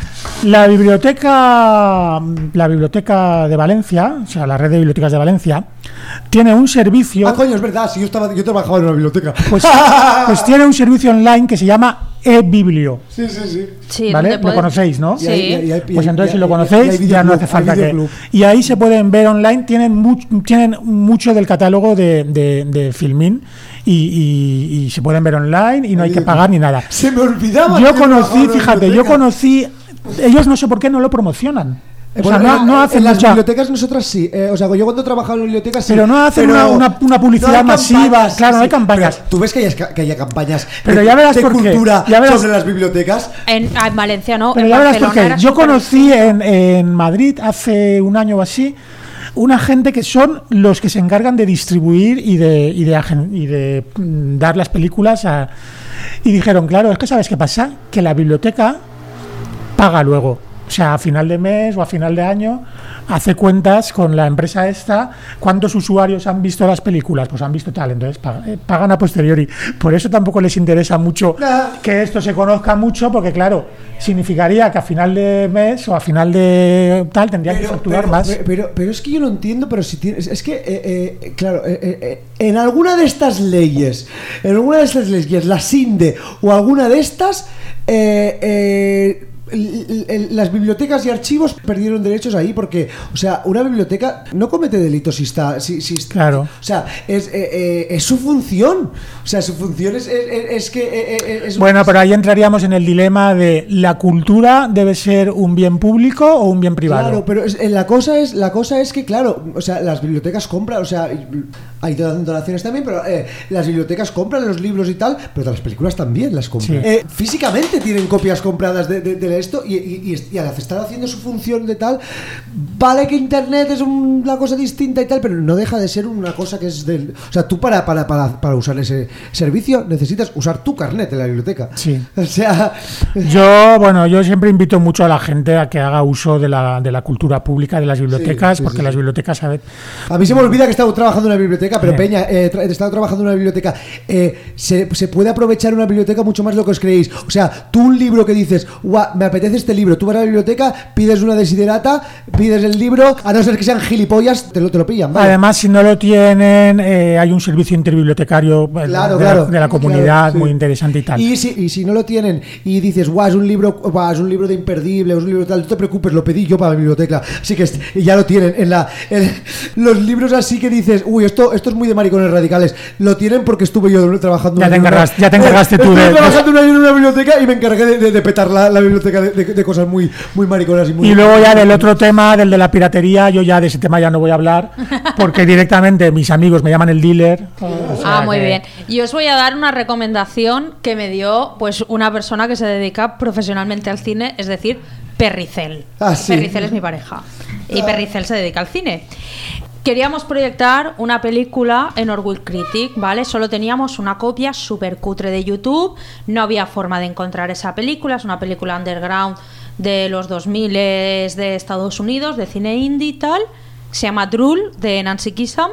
la biblioteca, la biblioteca de Valencia, o sea, la red de bibliotecas de Valencia, tiene un servicio. Ah, coño, es verdad, si yo estaba yo trabajaba en una biblioteca. Pues, pues tiene un servicio online que se llama eBiblio. Sí, sí, sí. Sí, ¿Vale? donde Lo puedes- conocéis, ¿no? Sí. Y hay- y hay- y hay- Pues y entonces, hay- si lo y hay- conocéis, y hay ya no videoclub, hace falta hay que. videoclub. Y ahí se pueden ver online, tienen, much- tienen mucho del catálogo de, de, de Filmin y, y- y se pueden ver online y no hay que pagar ni nada. Se me olvidaba. Yo que trabajaba conocí, en una fíjate, yo biblioteca. conocí. Ellos no sé por qué no lo promocionan. O Bueno, sea, no, en, no en hacen las mucha. bibliotecas nosotras sí. Eh, o sea, yo cuando trabajaba en la biblioteca sí. Pero no hacen una- una- una publicidad hay masiva, campañas, claro, no hay campañas. Pero tú ves que haya, que haya campañas Pero de, ya verás de por qué, cultura ya verás- sobre las bibliotecas. En, ah, en Valencia no, Pero en ya verás Barcelona por qué. era Yo súper- conocí en, en Madrid hace un año o así una gente que son los que se encargan de distribuir y de, y de, agen- y de mm, dar las películas a... Y dijeron, claro, es que ¿sabes qué pasa? Que la biblioteca paga luego. O sea, a final de mes o a final de año hace cuentas con la empresa esta, cuántos usuarios han visto las películas, pues han visto tal, entonces pagan, eh, pagan a posteriori. Por eso tampoco les interesa mucho Nah. que esto se conozca mucho, porque claro, significaría que a final de mes o a final de tal tendrían que facturar pero, más. Pero, pero, pero es que yo lo entiendo, pero si tienes. Es que, eh, eh, claro, eh, eh, eh, en alguna de estas leyes, en alguna de estas leyes, la SINDE o alguna de estas, eh, eh, l- l- las bibliotecas y archivos perdieron derechos ahí porque, o sea, una biblioteca no comete delitos si está, si, si está- Claro. o sea, es, eh, eh, es su función, o sea, su función es, es, es- es que eh, eh, es Bueno, pero ahí entraríamos en el dilema de la cultura debe ser un bien público o un bien privado. Claro, pero es- eh, la cosa es la cosa es que claro, o sea, las bibliotecas compran, o sea, hay donaciones también, pero eh, las bibliotecas compran los libros y tal, pero las películas también las compran. Sí. Eh, físicamente tienen copias compradas de, de- de esto y, y- y- y al estar haciendo su función de tal, vale que internet es un- una cosa distinta y tal, pero no deja de ser una cosa que es del, o sea, tú para para, para, para usar ese servicio necesitas usar tu carnet en la biblioteca. Sí. O sea, Yo, bueno, yo siempre invito mucho a la gente a que haga uso de la, de la cultura pública de las bibliotecas, Sí, sí, porque sí, las sí. bibliotecas, a ver, a mí se me olvida que he estado trabajando en una biblioteca, pero Eh. Peña, eh, tra- he estado trabajando en una biblioteca. Eh, se, se puede aprovechar una biblioteca mucho más de lo que os creéis. O sea, tú un libro que dices, guau, me apetece este libro, tú vas a la biblioteca, pides una desiderata, pides el libro, a no ser que sean gilipollas, te lo, te lo pillan. ¿vale? además, si no lo tienen, eh, hay un servicio interbibliotecario eh, Claro, de, claro, la, de la comunidad claro, sí. muy interesante y tal. Y si, y si no lo tienen y dices, guau, es un libro, guau, es un libro de imperdible, es un libro de tal, no te preocupes, lo pedí yo para mi biblioteca. Así que est- y ya lo tienen en la en los libros así que dices, uy, esto esto es muy de maricones radicales. Lo tienen porque estuve yo trabajando Ya en te una- encargaste- ya te encargaste tú estuve de- trabajando un año en una biblioteca y me encargué de, de- de petar la, la biblioteca de, de- de cosas muy muy mariconas y muy Y luego ya del otro tema, del de la piratería, yo ya de ese tema ya no voy a hablar, porque directamente mis amigos me llaman el dealer. o sea Ah, muy que- bien. Y os voy a dar una recomendación que me dio pues una persona que se dedica profesionalmente al cine, es decir, Perricel. Ah, sí. Perricel es mi pareja. Y Perricel se dedica al cine. Queríamos proyectar una película en Orwell Critic, ¿vale? Solo teníamos una copia súper cutre de YouTube, no había forma de encontrar esa película, es una película underground de los dos mil de Estados Unidos, de cine indie y tal, se llama Drool, de Nancy Kissam.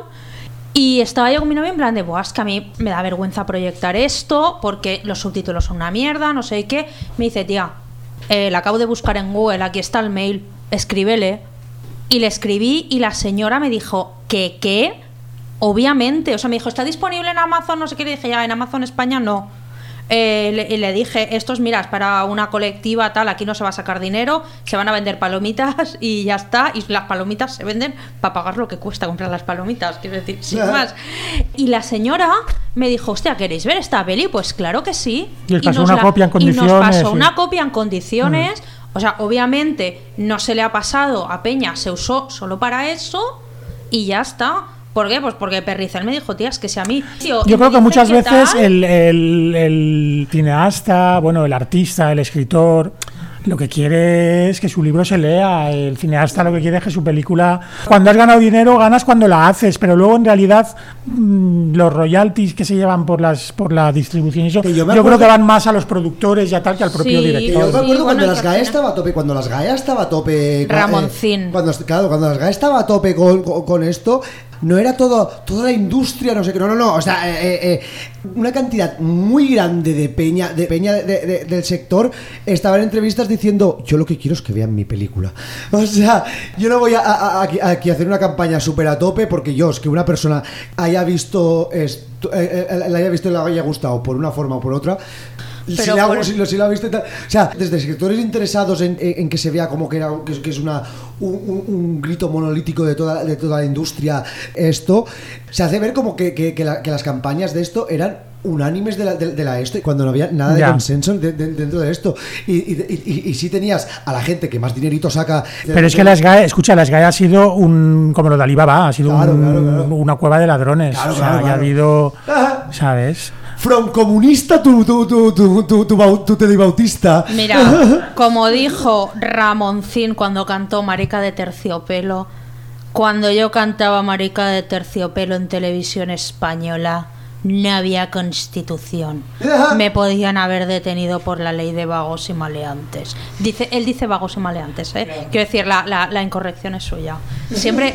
Y estaba yo con mi novia en plan de, buah, es que a mí me da vergüenza proyectar esto porque los subtítulos son una mierda, no sé qué. Me dice, tía, eh, la acabo de buscar en Google, aquí está el mail, escríbele. Y le escribí y la señora me dijo, ¿qué, qué? Obviamente, o sea, me dijo, ¿está disponible en Amazon? No sé qué, le dije, ya, en Amazon España no. Eh, le, y le dije, esto es, mira, es para una colectiva, tal, aquí no se va a sacar dinero, se van a vender palomitas y ya está, y las palomitas se venden para pagar lo que cuesta comprar las palomitas, quiero decir, sin Claro. más. Y la señora me dijo, hostia, ¿queréis ver esta peli? Pues claro que sí. Y os pasó nos una copia en Y condiciones, nos pasó sí. una copia en condiciones. O sea, obviamente no se le ha pasado a Peña, se usó solo para eso y ya está. ¿Por qué? Pues porque Perricel me dijo, tía, es que si a mí... tío, y Yo me creo que dice muchas qué veces tal, el, el- el cineasta, bueno, el artista, el escritor, lo que quiere es que su libro se lea. El cineasta lo que quiere es que su película... Cuando has ganado dinero, ganas cuando la haces, pero luego en realidad mmm, los royalties que se llevan por las por la distribución y eso, yo, yo creo que van más a los productores y a tal que al propio Sí, director. Yo me acuerdo Sí, cuando bueno, las que al GAE final- estaba a tope, cuando las GAE estaba a tope. Ramoncín. eh, cuando, claro, cuando las GAE estaba a tope con, con, con esto, no era todo, toda la industria, no sé qué, no, no, no, o sea, eh, eh, una cantidad muy grande de peña, de peña de, de, del sector estaba en entrevistas diciendo, yo lo que quiero es que vean mi película. O sea, yo no voy a, a, a, aquí, aquí a hacer una campaña súper a tope porque yo, es que una persona haya visto esto, eh, eh, la haya visto y le haya gustado por una forma o por otra. Pero si, la, por- si, lo, si lo ha visto y tal. O sea, desde sectores interesados en, en, en que se vea como que, era, que, es- que es una, un, un- un grito monolítico de toda, de toda la industria, esto, se hace ver como que, que, que, la- que las campañas de esto eran unánimes de la, de, de la esto, y cuando no había nada de Ya. consenso de- de- dentro de esto. Y, y, y, y, y sí tenías a la gente que más dinerito saca. Pero es que las GAE, escucha, las GAE ha sido un, como lo de Alibaba, ha sido Claro, un- claro, claro. una cueva de ladrones. Claro, o sea, claro, ya ha claro. habido, Ajá. ¿sabes? From comunista tu, tu, tu, tu, tu, tu, bau- tu telebautista. Mira, como dijo Ramoncín cuando cantó Marica de Terciopelo, cuando yo cantaba Marica de Terciopelo en televisión española, no había constitución. Me podían haber detenido por la ley de vagos y maleantes. Dice, él dice vagos y maleantes, ¿eh? Quiero decir, la, la, la incorrección es suya. Siempre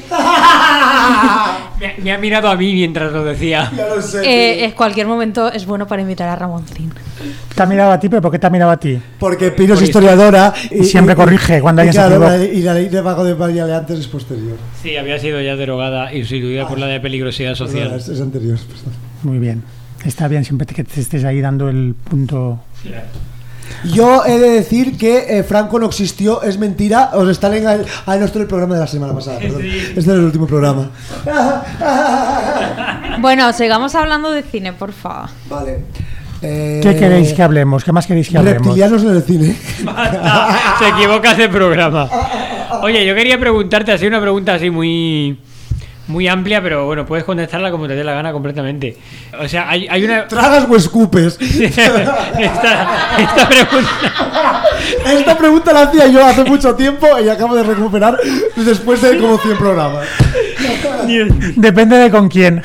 Me, me ha mirado a mí mientras lo decía. Ya lo sé. eh, en cualquier momento es bueno para imitar a Ramoncín. Te ha mirado a ti, pero ¿por qué te ha mirado a ti? Porque Pino es Por historiadora Y siempre corrige cuando y alguien se claro, equivoca. la- y la ley de vago de maleantes es posterior. Sí, había sido ya derogada y sustituida por la de peligrosidad Es, social. es, es anterior. Muy bien. Está bien siempre que te estés ahí dando el punto. Yo he de decir que eh, Franco no existió, es mentira. Os está en el, ah, no, esto es el programa de la semana pasada, perdón. Este es el último programa. Bueno, sigamos hablando de cine, por favor. Vale. Eh, ¿Qué queréis que hablemos? ¿Qué más queréis que hablemos? Reptilianos en el cine. Basta, se equivocas de programa. Oye, yo quería preguntarte así una pregunta así muy muy amplia, pero bueno, puedes contestarla como te dé la gana completamente. O sea, hay, hay una ¿Tragas o escupes? esta, esta pregunta Esta pregunta la hacía yo hace mucho tiempo y acabo de recuperar después de como cien programas. Depende de con quién.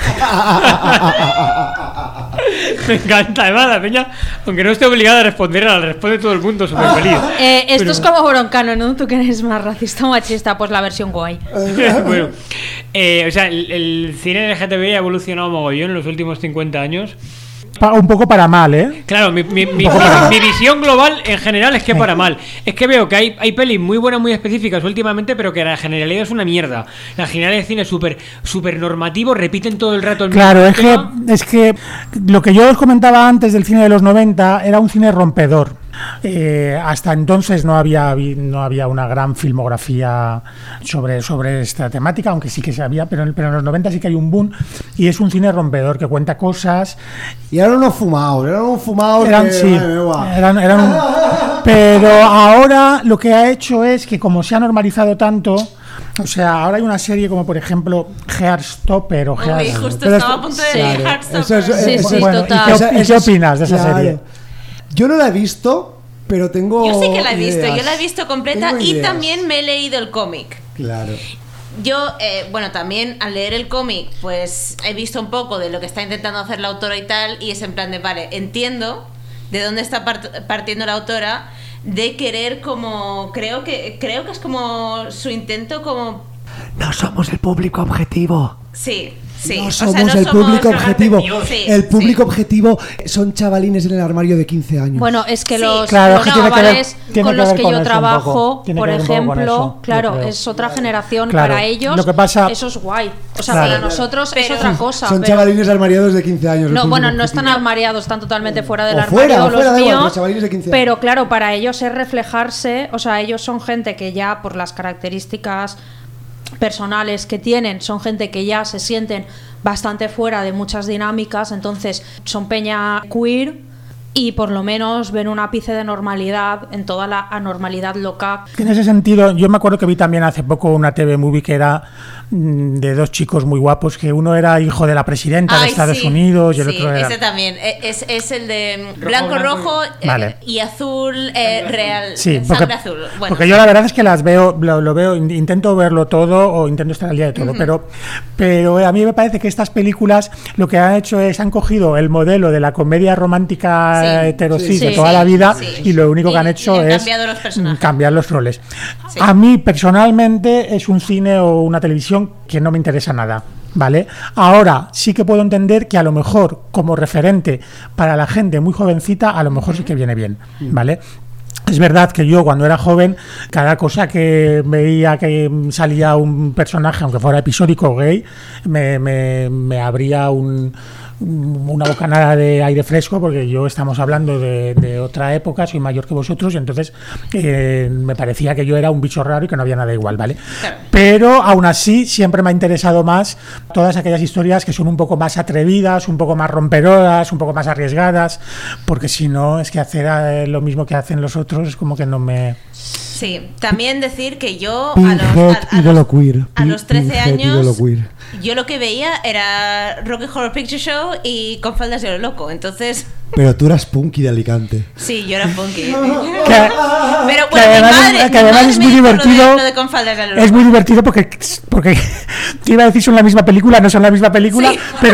me encanta, además la peña, aunque no esté obligada a responder, la responde todo el mundo súper feliz. Eh, esto Pero- es como Broncano, ¿no? ¿Tú que eres más racista o machista? Pues la versión guay. Bueno, eh, o sea, el, el cine L G T B ha evolucionado mogollón en los últimos cincuenta años. Pa- un poco para mal, ¿eh? Claro, mi, mi, mi- mi- mi visión global en general es que para mal. Es que veo que hay, hay pelis muy buenas, muy específicas últimamente, pero que la generalidad es una mierda. La generalidad de cine es súper súper normativo, repiten todo el rato el mismo Claro, es que, tema. es que lo que yo os comentaba antes del cine de los noventa era un cine rompedor. Eh, hasta entonces no había habi- no había una gran filmografía sobre, sobre esta temática, aunque sí que se había, pero, en- pero en los noventa sí que hay un boom y es un cine rompedor que cuenta cosas. Y eran unos fumados, eran unos fumados Eran, que, sí, madre mía. eran, eran un- pero ahora lo que ha hecho es que como se ha normalizado tanto, o sea, ahora hay una serie como por ejemplo Heartstopper o Uy, Heart- justo Pero estaba a esto- punto de claro, decir Heartstopper. eso es- Sí, eso sí, es- bueno, ¿y total. qué, Esa- y qué esa es- opinas de esa claro. serie? Yo no la he visto, pero tengo. Yo sí que la he visto, ideas. yo la he visto completa Tengo y ideas. también me he leído el cómic. Claro. Yo, eh, bueno, también al leer el cómic, pues he visto un poco de lo que está intentando hacer la autora y tal, y es en plan de, vale, entiendo de dónde está part- partiendo la autora, de querer como, creo que, creo que es como su intento como, No somos el público objetivo. sí, sí. no o sea, somos no el somos- público objetivo. Sí, el público sí. objetivo son chavalines en el armario de quince años. Bueno, es que Sí. los, Claro, los es que tiene que ver- chavales tiene con que los ver que con yo eso un trabajo, poco. Tiene por que ver un poco con ejemplo, eso, yo claro, creo. es otra generación. Claro, Para ellos, lo que pasa- eso es guay. O sea, Claro. para nosotros es Pero- otra cosa. son pero- chavalines armariados de quince años. el No, público bueno, no objetivo. están armariados, están totalmente fuera del O armario fuera, o los fuera, da igual, míos, los chavalines de quince años. pero claro, para ellos es reflejarse, o sea, ellos son gente que ya por las características personales que tienen, son gente que ya se sienten bastante fuera de muchas dinámicas, entonces son peña queer y por lo menos ven un ápice de normalidad en toda la anormalidad loca. En ese sentido, yo me acuerdo que vi también hace poco una T V movie que era mm, de dos chicos muy guapos, que uno era hijo de la presidenta Ay, de Estados sí, Unidos y el sí, otro era... ese también. E- Es, es el de blanco, rojo, eh, Vale. y azul eh, real. Sí, eh, porque, sangre azul. Bueno, porque yo la verdad es que las veo, lo, lo veo, in- intento verlo todo o intento estar al día de todo, Ujú. pero, pero a mí me parece que estas películas lo que han hecho es, han cogido el modelo de la comedia romántica Sí. heterosis Sí, de sí, toda sí, la vida sí. y lo único Y- que han y hecho han es cambiado los personajes. cambiar los roles. Sí. A mí personalmente es un cine o una televisión que no me interesa nada. ¿Vale? Ahora sí que puedo entender que a lo mejor como referente para la gente muy jovencita a lo mejor sí que viene bien, ¿vale? Es verdad que yo cuando era joven, cada cosa que veía que salía un personaje, aunque fuera episódico o gay, me, me, me abría un, una bocanada de aire fresco, porque yo estamos hablando de, de otra época, soy mayor que vosotros, y entonces eh, me parecía que yo era un bicho raro y que no había nada igual, ¿vale? Claro. Pero aún así siempre me ha interesado más todas aquellas historias que son un poco más atrevidas, un poco más rompedoras, un poco más arriesgadas, porque si no es que hacer eh, lo mismo que hacen los otros es como que no me... Sí, también decir que yo a los, Pinhead, a, a ídolo los, queer. a los trece Pinhead, ídolo años, queer. yo lo que veía era Rocky Horror Picture Show y Con faldas de lo loco. Entonces, Pero tú eras punky de Alicante. sí, yo era funky. Que- Pero que bueno, mi además, madre, que mi además madre es me muy dijo lo de- divertido. lo de Con faldas de lo loco. Es muy divertido porque, porque te iba a decir son la misma película, no son la misma película, Sí. pero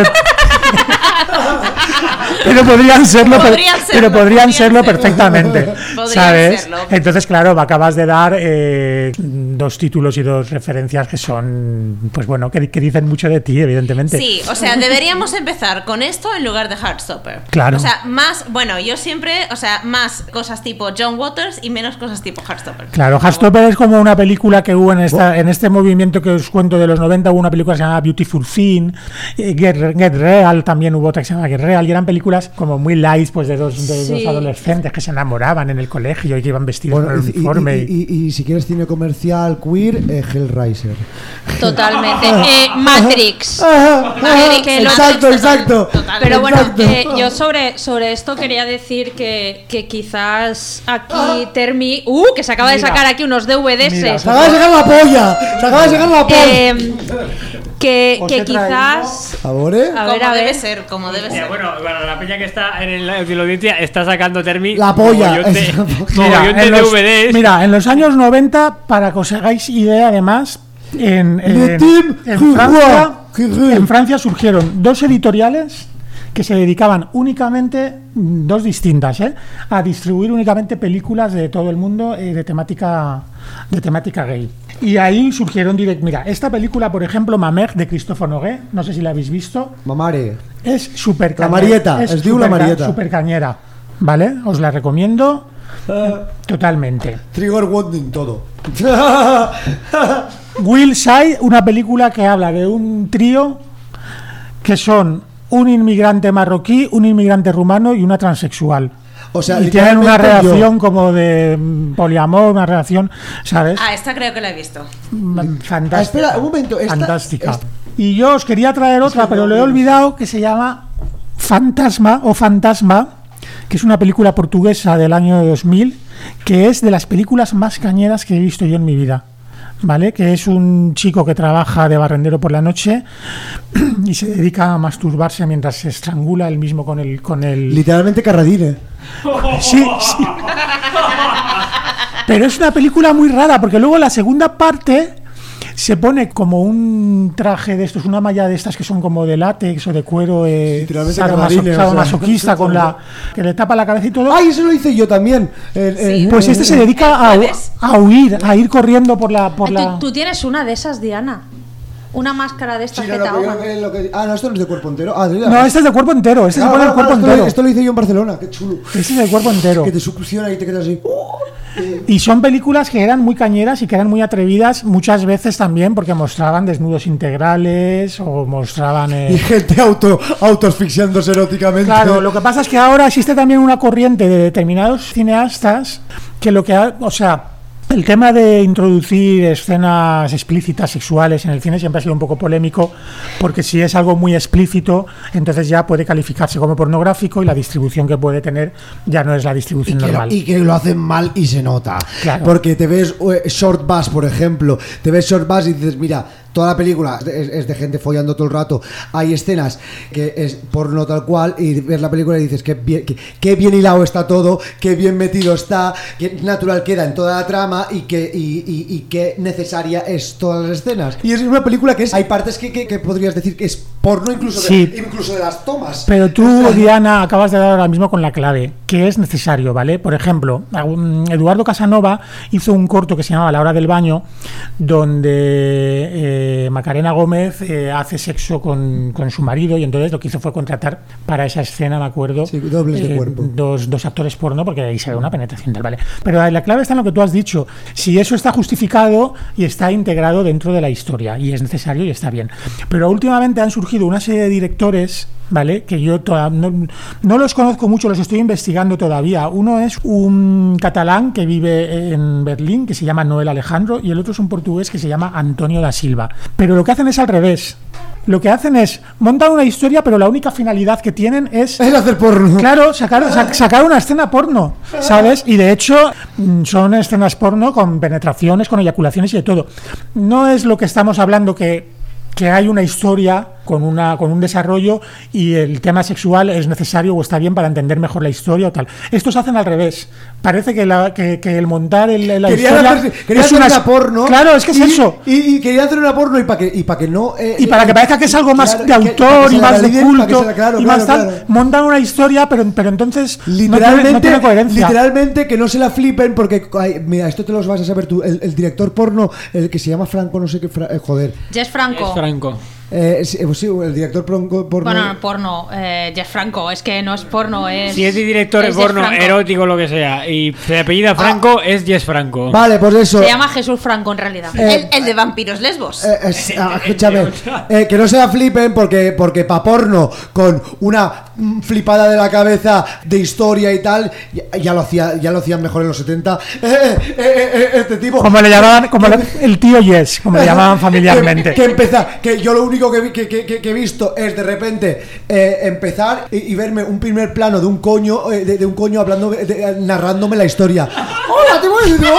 pero podrían serlo, pero- Podrían serlo, pero podrían podrían serlo serlo. perfectamente, Podrían ¿sabes? serlo. Entonces, claro, me acabas de dar eh, dos títulos y dos referencias que son, pues bueno, que, que dicen mucho de ti, evidentemente. Sí, o sea, deberíamos empezar con esto en lugar de Heartstopper. Claro. O sea, más, bueno, yo siempre, o sea, más cosas tipo John Waters y menos cosas tipo Heartstopper. Claro, Heartstopper es como una película que hubo en esta en este movimiento que os cuento de los noventa, hubo una película que se llama Beautiful Thing, eh, Get, Get Real, también hubo otra que se llama Get Real, y eran películas como muy light, pues de dos, de dos Sí. adolescentes que se enamoraban en el colegio y que iban vestidos Bueno, con el y, y- uniforme. y- y- y si quieres cine comercial queer, eh, Hellraiser. Totalmente. Eh, Matrix. Ah, ah, Que- que lo- exacto, exacto. Pero bueno, Exacto. eh, yo sobre, sobre esto quería decir que, que quizás aquí Termi, uh, que se acaba de Mira. sacar aquí unos D V Ds. Mira, Se acaba de sacar la polla. Se acaba de sacar la polla. eh, que, Os que he traído- quizás. A ver, eh. A ver, Como a debe ver. ser, como debe ser. bueno, bueno, la peña que está en el, en la audiencia está sacando Termi. La polla. mogollón de- Esa- Mira, mogollón de en los, D V Ds. mira, en los años noventa, para que os hagáis idea, además, en, Le en- Team en Jugua. Francia, Jugua. en Francia surgieron dos editoriales que se dedicaban únicamente, mm, dos distintas, ¿eh? a distribuir únicamente películas de todo el mundo eh, de temática de temática gay. Y ahí surgieron direct. Mira, esta película, por ejemplo, Mamère, de Christophe Noguet, no sé si la habéis visto, Mamare. es súper La Marieta, es diu la superca- Marieta. supercañera, ¿vale? Os la recomiendo totalmente. Trigger warning todo. Will Side, una película que habla de un trío que son un inmigrante marroquí, un inmigrante rumano y una transexual. O sea, y tienen una literalmente yo. relación como de mm, poliamor, una relación, ¿sabes? Ah, esta creo que la he visto. Mm, Fantástica. Ah, espera, un momento, esta- fantástica. esta- Y yo os quería traer otra, que pero no lo he me- olvidado, que se llama Fantasma o Fantasma, que es una película portuguesa del año dos mil, que es de las películas más cañeras que he visto yo en mi vida. ¿Vale? Que es un chico que trabaja de barrendero por la noche y se dedica a masturbarse mientras se estrangula él mismo con el con el Literalmente Carradine. Sí, sí. Pero es una película muy rara porque luego la segunda parte se pone como un traje de estos, una malla de estas que son como de látex o de cuero, eh, Literalmente sadomaso- Carradine, o sea. sadomasoquista con la que le tapa la cabeza y todo. ¡Ay, eso lo hice yo también! El- el- Pues este se dedica a, jueves. a huir, a ir corriendo por la por Ay, la tú, tú tienes una de esas, Diana. Una máscara de esta Sí, no, no, jeta pero yo hoja. creo que lo que- Ah, no, esto no es de cuerpo entero. Ah, de No, este es de cuerpo entero, este se pone el cuerpo esto, entero. esto lo hice yo en Barcelona, qué chulo. Este es de cuerpo entero. Que te succiona y te quedas así. Y son películas que eran muy cañeras y que eran muy atrevidas muchas veces también porque mostraban desnudos integrales o mostraban... eh, Y gente auto, autoasfixiándose eróticamente. Claro, lo que pasa es que ahora existe también una corriente de determinados cineastas que lo que ha, o sea, El tema de introducir escenas explícitas sexuales en el cine siempre ha sido un poco polémico, porque si es algo muy explícito, entonces ya puede calificarse como pornográfico y la distribución que puede tener ya no es la distribución y que, normal. Y que lo hacen mal y se nota. Claro. Porque te ves eh, Short Bus, por ejemplo, te ves Short Bus y dices, mira, toda la película es, es de gente follando todo el rato. Hay escenas que es porno tal cual y ves la película y dices que bien, que, que bien hilado está todo, que bien metido está, que natural queda en toda la trama y que y, y, y que necesaria es todas las escenas. Y es una película que es, hay partes que, que, que podrías decir que es porno incluso de, sí. incluso de las tomas. Pero tú, Diana, acabas de dar ahora mismo con la clave, que es necesario, ¿vale? Por ejemplo, Eduardo Casanova hizo un corto que se llamaba La hora del baño, donde eh, Macarena Gómez eh, hace sexo con, con su marido, y entonces lo que hizo fue contratar para esa escena, me acuerdo, sí, dobles de eh, cuerpo. Dos, dos actores porno, porque ahí se ve una penetración tal, ¿vale? Pero la clave está en lo que tú has dicho, si eso está justificado y está integrado dentro de la historia, y es necesario y está bien. Pero últimamente han surgido una serie de directores, ¿vale? Que yo toda, no, no los conozco mucho, los estoy investigando todavía. Uno es un catalán que vive en Berlín, que se llama Noel Alejandro, y el otro es un portugués que se llama Antonio da Silva. Pero lo que hacen es al revés. Lo que hacen es montar una historia, pero la única finalidad que tienen es... Es hacer porno. Claro, sacar, sac, sacar una escena porno, ¿sabes? Y de hecho son escenas porno con penetraciones, con eyaculaciones y de todo. No es lo que estamos hablando que... que hay una historia con una con un desarrollo y el tema sexual es necesario o está bien para entender mejor la historia o tal. Estos hacen al revés. Parece que, la, que, que el montar el, la querían historia hacer, querían es hacer una, una porno. Claro, es que es y, eso. Y, y quería hacer una porno y para que y para que no eh, y para eh, que parezca que es algo más claro, de autor que, y más de validen, culto la, claro, y claro, más tal, claro. montan una historia, pero pero entonces literalmente, no tiene, no tiene coherencia. Literalmente que no se la flipen porque ay, mira, esto te lo vas a saber tú, el, el director porno, el que se llama Franco, no sé qué, fra, eh, joder. Jess Franco. Es Franco. Eh, sí, pues sí, el director porno. porno Bueno, no, porno, eh, Jess Franco, es que no es porno, es. Si es director de es porno, Jess Franco. erótico, lo que sea, y se apellida Franco, ah. es Jess Franco. Vale, pues eso. Se llama Jesús Franco en realidad. Eh, el, el de Vampiros Lesbos. Eh, es, ah, escúchame, eh, que no se la flipen porque, porque pa' porno, con una mm, flipada de la cabeza de historia y tal, ya, ya lo hacía, ya lo hacían mejor en los setenta. Eh, eh, eh, eh, este tipo. Como le llamaban, como le, el tío Yes, como le llamaban familiarmente. Que, que empezar, que yo lo único que, que, que, que he visto es de repente eh, empezar y, y verme un primer plano de un coño, eh, de, de un coño hablando, de, de, narrándome la historia. ¡Hola, te voy a decir!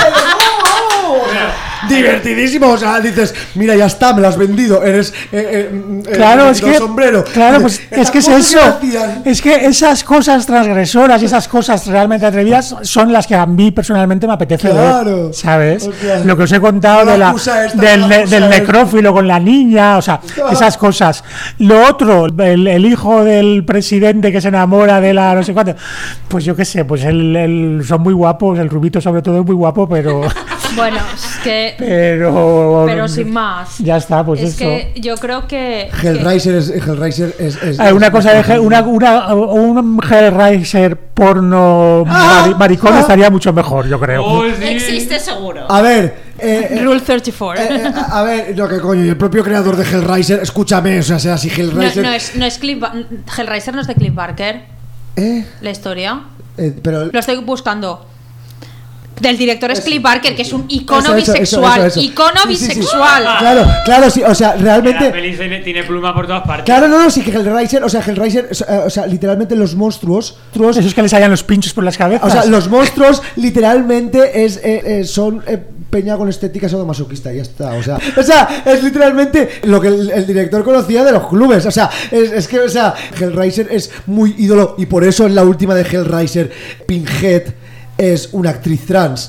Divertidísimo, o sea, dices, mira, ya está, me lo has vendido, eres eh, eh, claro, eh, es que sombrero. Claro, pues es que es eso. Que es que esas cosas transgresoras y esas cosas realmente atrevidas son las que a mí personalmente me apetece claro, ver, ¿sabes? O sea, lo que os he contado de la, esta, del, de, del necrófilo con la niña, o sea, claro, esas cosas. Lo otro, el, el hijo del presidente que se enamora de la no sé cuánto, pues yo qué sé, pues el, el, son muy guapos, el rubito sobre todo es muy guapo, pero... Bueno, es que... Pero... Pero sin más. Ya está, pues es eso. Es que yo creo que... Hellraiser es... Hellraiser es, es, Hay una es, cosa es, de... Una, una, un Hellraiser porno ah, mari, maricón ah, estaría mucho mejor, yo creo. Oh, sí. Existe seguro. A ver... Eh, Rule treinta y cuatro. Eh, eh, a ver, no, que coño, el propio creador de Hellraiser, escúchame, o sea, sea así Hellraiser... No, no es, no es Cliff... Hellraiser no es de Cliff Barker. ¿Eh? La historia. Eh, pero... Lo estoy buscando. Del director es Cliff Barker, que es un icono eso, eso, bisexual. Eso, eso, eso. Icono sí, sí, bisexual. Sí. Claro, claro, sí, o sea, realmente. La peli tiene, tiene pluma por todas partes. Claro, no, no, sí, que Hellraiser, o sea, Hellraiser, o sea, literalmente los monstruos. monstruos Esos que les hallan los pinchos por las cabezas. O sea, los monstruos, literalmente, es, eh, eh, son. Eh, peña con estética sadomasoquista, ya está, o sea, o sea, es literalmente lo que el, el director conocía de los clubes, o sea, es, es que, o sea, Hellraiser es muy ídolo y por eso en la última de Hellraiser, Pinhead es una actriz trans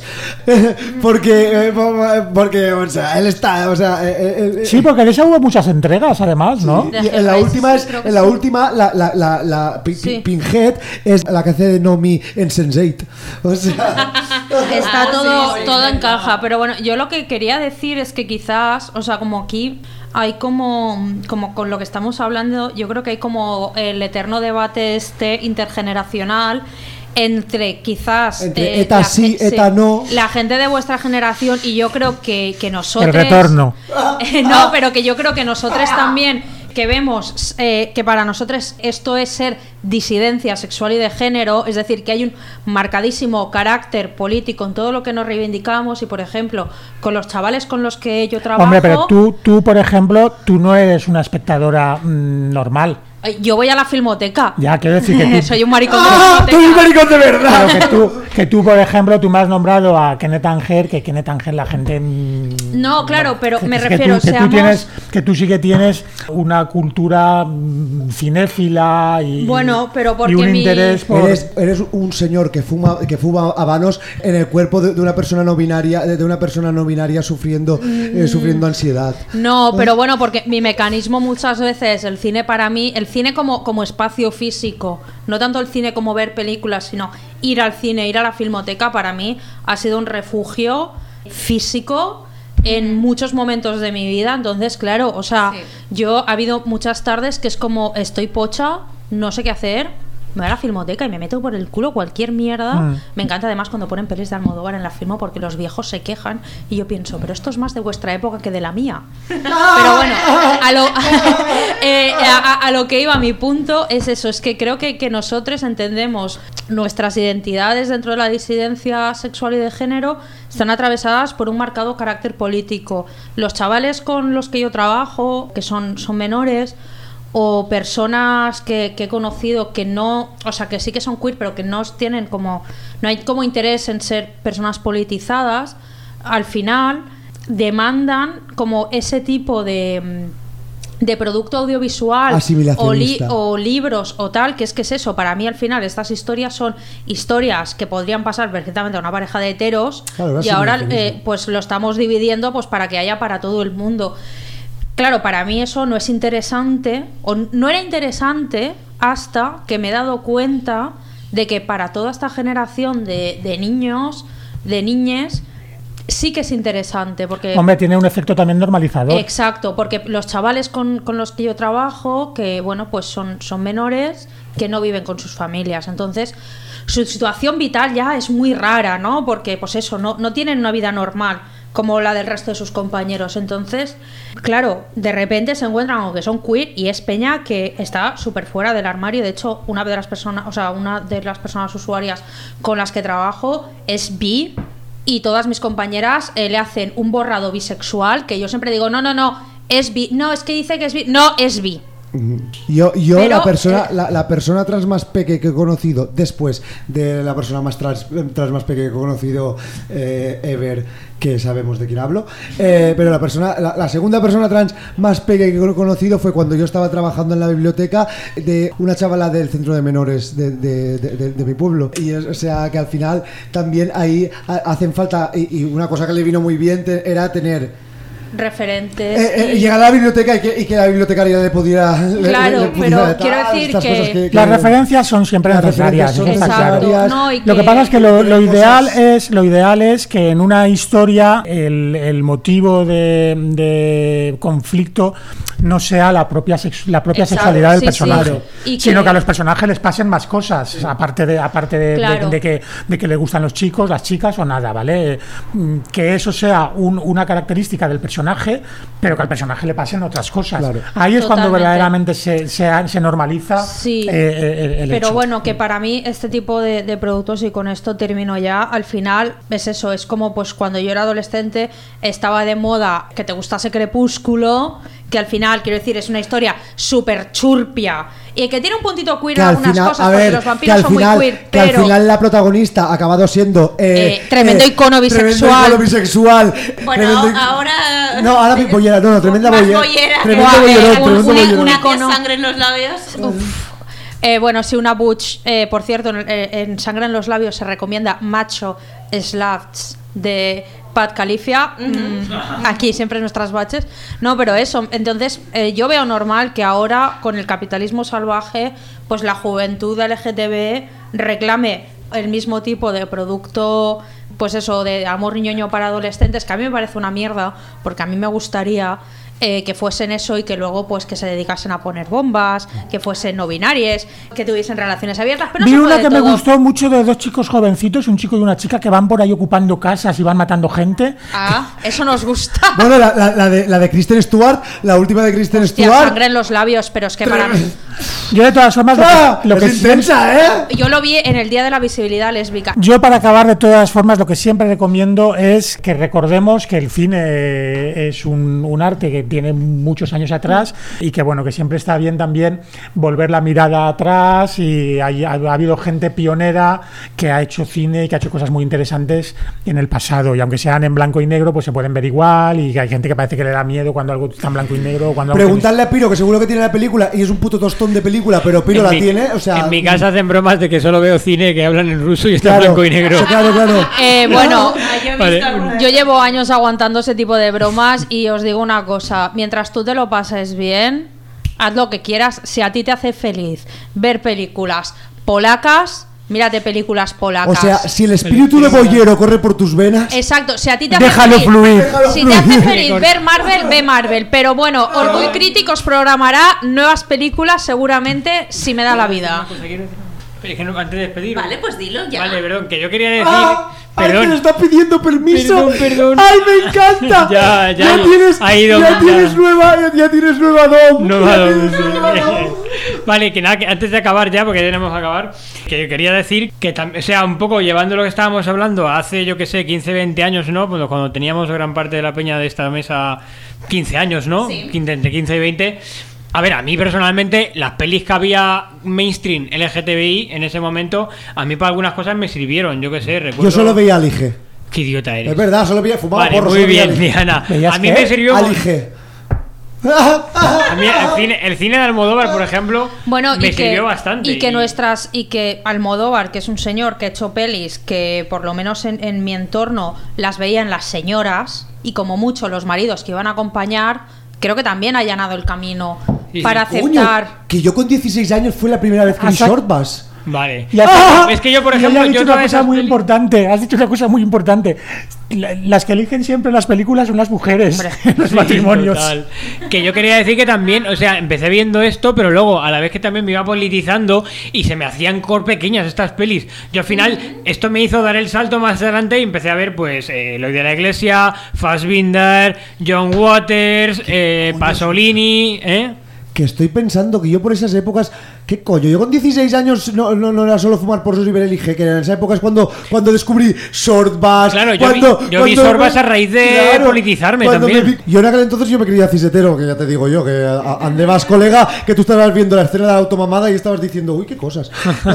porque eh, porque o sea él está o sea eh, eh, sí, porque de esa hubo muchas entregas además, ¿no? Sí, y en la última es en la última la la la, la P- sí. Pinhead es la que hace de Nomi en sense eight, o sea está todo todo encaja, pero bueno, yo lo que quería decir es que quizás, o sea, como aquí hay como, como con lo que estamos hablando, yo creo que hay como el eterno debate este intergeneracional entre quizás entre eh, eta la, sí, sí, eta no, la gente de vuestra generación y yo creo que, que nosotros el retorno eh, no, pero que yo creo que nosotros también que vemos eh, que para nosotros esto es ser disidencia sexual y de género, es decir, que hay un marcadísimo carácter político en todo lo que nos reivindicamos y, por ejemplo, con los chavales con los que yo trabajo... Hombre, pero tú, tú por ejemplo, tú no eres una espectadora mmm, normal. Yo voy a la filmoteca. Ya, quiero decir que tú... Soy un maricón de ¡Ah! ¡Tú eres un maricón de verdad! Pero que tú, que tú, por ejemplo, tú me has nombrado a Kenneth Anger, que Kenneth Anger la gente... mmm, No, claro, pero que, me que refiero, tú, que, seamos... tú tienes, que tú sí que tienes una cultura mmm, cinéfila y, bueno, pero porque y un mi... interés por... Eres, eres un señor que fuma que fuma habanos en el cuerpo de, de una persona no binaria, de, de una persona no binaria sufriendo mm. eh, sufriendo ansiedad. No, pero bueno, porque mi mecanismo muchas veces, el cine para mí, el cine como, como espacio físico, no tanto el cine como ver películas, sino ir al cine, ir a la filmoteca, para mí ha sido un refugio físico en muchos momentos de mi vida. Entonces, claro, o sea, sí. yo ha habido muchas tardes que es como estoy pocha, no sé qué hacer, me voy a la filmoteca y me meto por el culo cualquier mierda. Mm. Me encanta además cuando ponen pelis de Almodóvar en la filmo, porque los viejos se quejan y yo pienso, pero esto es más de vuestra época que de la mía. Pero bueno, a lo, eh, a, a lo que iba, mi punto es eso, es que creo que, que nosotros entendemos nuestras identidades dentro de la disidencia sexual y de género están atravesadas por un marcado carácter político. Los chavales con los que yo trabajo, que son, son menores, o personas que, que he conocido que no, o sea, que sí que son queer, pero que no tienen como, no hay como interés en ser personas politizadas, al final demandan como ese tipo de, de producto audiovisual o, li, o libros o tal, que es que es eso, para mí al final estas historias son historias que podrían pasar perfectamente a una pareja de heteros, claro, y ahora eh, pues lo estamos dividiendo pues para que haya para todo el mundo. Claro, para mí eso no es interesante, o no era interesante hasta que me he dado cuenta de que para toda esta generación de, de niños, de niñes, sí que es interesante. Porque, hombre, tiene un efecto también normalizador. Exacto, porque los chavales con, con los que yo trabajo, que bueno, pues son, son menores, que no viven con sus familias, entonces su situación vital ya es muy rara, ¿no? Porque pues eso, no, no tienen una vida normal como la del resto de sus compañeros. Entonces, claro, de repente se encuentran con que son queer y es peña que está súper fuera del armario. De hecho, una de las personas, o sea, una de las personas usuarias con las que trabajo es bi, y todas mis compañeras eh, le hacen un borrado bisexual, que yo siempre digo, no, no, no, es bi, no, es que dice que es bi, no, es bi. Yo, yo Pero, la persona eh, la, la persona trans más peque que he conocido después de la persona más trans, trans más peque que he conocido eh, ever, que sabemos de quién hablo, eh, pero la persona la, la segunda persona trans más peque que he conocido fue cuando yo estaba trabajando en la biblioteca de una chavala del centro de menores de, de, de, de, de mi pueblo, y es, o sea que al final también ahí hacen falta, y, y una cosa que le vino muy bien te, era tener referentes eh, eh, y... llegar a la biblioteca y que, y que la bibliotecaria le pudiera claro, le, le pudiera pero quiero decir que... que, que las referencias son siempre necesarias, son necesarias. No, y que... Lo que pasa es que lo, lo ideal es lo ideal es que en una historia el, el motivo de, de conflicto no sea la propia sexu- la propia Exacto, sexualidad del sí, personaje, sí. sino que... que a los personajes les pasen más cosas, sí. aparte de aparte de, claro. de, de que de que le gustan los chicos, las chicas o nada, ¿vale? Que eso sea un, una característica del personaje, pero que al personaje le pasen otras cosas. Claro. Ahí es Totalmente. Cuando verdaderamente se, se, se normaliza sí. eh, el, el pero hecho. bueno, que para mí este tipo de, de productos, y con esto termino ya, al final es eso, es como pues cuando yo era adolescente estaba de moda que te gustase Crepúsculo, que al final, quiero decir, es una historia súper churpia y que tiene un puntito queer en algunas final, cosas, a ver, porque los vampiros son final, muy queer, que pero... al final la protagonista ha acabado siendo eh, eh, tremendo eh, icono bisexual. Tremendo icono bisexual. Bueno, tremendo... ahora... No, ahora bollera, no, no, tremenda más bollera. bollera. Tremendo Guau, bollerón, eh, tremendo un- bollerón. Una icono. tía sangre en los labios. Uf. Eh, bueno, sí, una butch, eh, por cierto, en, en Sangre en los labios se recomienda Macho Slavs de Pat Califia. Uh-huh. mm, aquí siempre nuestras baches. No, pero eso, entonces eh, yo veo normal que ahora con el capitalismo salvaje pues la juventud L G T B reclame el mismo tipo de producto, pues eso, de amor ñoño para adolescentes, que a mí me parece una mierda, porque a mí me gustaría eh, que fuesen eso y que luego pues que se dedicasen a poner bombas, que fuesen no binarias, que tuviesen relaciones abiertas, pero no Vi se una puede que me todo. gustó mucho de dos chicos jovencitos, un chico y una chica que van por ahí ocupando casas y van matando gente. Ah, eso nos gusta. Bueno, la, la, la de, la de Kristen Stewart, la última de Kristen Hostia, Stewart. sangre en los labios, pero es que para mí... Yo de todas formas lo ¡Ah! que, lo que es intensa, ¿eh? Yo lo vi en el Día de la Visibilidad Lésbica. Yo para acabar de todas formas lo que siempre recomiendo es que recordemos que el cine es un, un arte que tiene muchos años atrás y que bueno que siempre está bien también volver la mirada atrás y hay, ha, ha habido gente pionera que ha hecho cine y que ha hecho cosas muy interesantes en el pasado y aunque sean en blanco y negro pues se pueden ver igual y hay gente que parece que le da miedo cuando algo está en blanco y negro o cuando algo Preguntarle a Piro, que seguro que tiene la película y es un puto tostón de película, pero Piro En la mi- tiene, o sea... En mi casa hacen bromas de que solo veo cine que hablan en ruso y está en Claro, blanco y negro. Claro, claro. Eh, bueno, Vale. yo llevo años aguantando ese tipo de bromas y os digo una cosa, mientras tú te lo pases bien, haz lo que quieras, si a ti te hace feliz ver películas polacas, mírate películas polacas. O sea, si el espíritu de boyero corre por tus venas... Exacto, si a ti te hace Déjalo feliz, fluir. si te hace feliz ver Marvel, ve Marvel, pero bueno, Orgullo Crítico os programará nuevas películas seguramente si me da la vida. Es que no, antes de despedir. Vale, pues dilo ya. Vale, perdón, que yo quería decir. ¡Ah! ¡Ay, que perdón. le está pidiendo permiso! Perdón, perdón. ¡Ay, me encanta! Ya, ya, tienes, ha ido, ya ya. tienes nueva, ya, ya tienes nueva dom. No, ya no, tienes sí. nueva dom. Vale, que nada, que antes de acabar ya, porque ya tenemos que acabar, que yo quería decir que, tam- o sea, un poco llevando lo que estábamos hablando hace, yo que sé, quince, veinte años, ¿no? Cuando, cuando teníamos gran parte de la peña de esta mesa, quince años, ¿no? Sí. quince, entre quince y veinte. A ver, a mí personalmente, las pelis que había mainstream L G T B I en ese momento, a mí para algunas cosas me sirvieron, yo que sé, recuerdo... Yo solo veía Alige. Qué idiota eres. Es verdad, solo veía fumaba Vale, porro. muy solo veía bien, Alige. Diana. ¿Veías A mí qué? me sirvió... Alige. A mí el cine, el cine de Almodóvar, por ejemplo, Bueno, me y que, sirvió bastante. y que nuestras y que Almodóvar, que es un señor que ha hecho pelis que por lo menos en, en mi entorno las veían las señoras y como mucho los maridos que iban a acompañar, creo que también ha allanado el camino Sí, para sí. aceptar. Coño, que yo con dieciséis años fue la primera vez que vi Hasta- Shortbus. Vale. Y has- ¡Ah! Es que yo, por y ejemplo, has dicho yo una todas cosa esas muy peli- importante. Has dicho una cosa muy importante. La- Las que eligen siempre las películas son las mujeres en los Sí, matrimonios. total. Que yo quería decir que también, o sea, empecé viendo esto, pero luego a la vez que también me iba politizando y se me hacían cor pequeñas estas pelis. Yo al final, esto me hizo dar el salto más adelante y empecé a ver, pues, eh, Eloy de la Iglesia, Fassbinder, John Waters, eh, Pasolini, ¿eh? Que estoy pensando que yo por esas épocas... ¿Qué coño? Yo con dieciséis años no, no, no era solo fumar por y ver Elige, que en esa época es cuando, cuando descubrí Shortbus. Claro, yo cuando, vi- yo vi cuando- Shortbus a raíz de politizarme cuando también. me vi- yo en aquel entonces yo me creía cisetero, que ya te digo yo, que a- ande más colega, que tú estabas viendo la escena de la automamada y estabas diciendo, uy, qué cosas.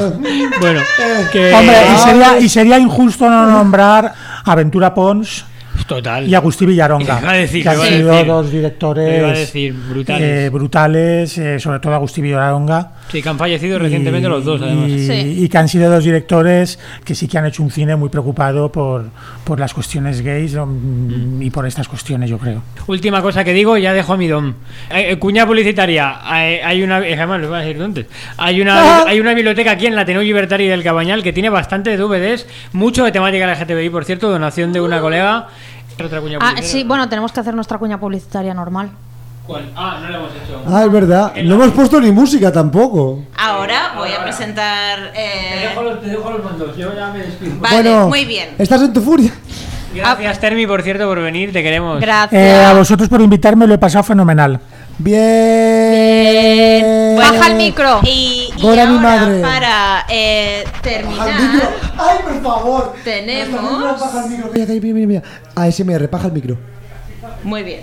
Bueno, que... Hombre, y Ah, sería, y sería injusto no nombrar a Ventura Pons Total. y Agustí Villaronga, Iba a decir, que han iba a sido decir. dos directores Iba a decir, brutales. eh, brutales, eh, sobre todo Agustí Villaronga. Sí, que han fallecido recientemente y- los dos, además. Y, Sí. y que han sido dos directores que sí que han hecho un cine muy preocupado por, por las cuestiones gays um, y por estas cuestiones, yo creo. Última cosa que digo, ya dejo mi dom. Eh, eh, cuña publicitaria. Hay, hay una, eh, además lo iba a decir antes. Hay una, hay una biblioteca aquí en la Ateneo Libertario del Cabañal que tiene bastante D V Ds, mucho de temática L G T B I, por cierto, donación de una colega. Otra cuña Ah, publicitaria. sí, bueno, tenemos que hacer nuestra cuña publicitaria normal. ¿Cuál? Ah, no la hemos hecho. Ah, es verdad. No hemos puesto ni música tampoco. Ahora voy a presentar. Te Eh... dejo, los, te dejo los mandos, yo ya me despido. Vale, bueno, muy bien. ¿estás en tu furia? Gracias, Termi, por cierto, por venir, te queremos. Gracias. Eh, a vosotros por invitarme, lo he pasado fenomenal. Bien. Baja el micro. Y, y Gora ahora, mi madre. para eh, Baja el micro. terminar, Ay, por favor. Tenemos- Baja el micro. Mira, mira, mira, mira. A S M R, baja el micro. muy bien.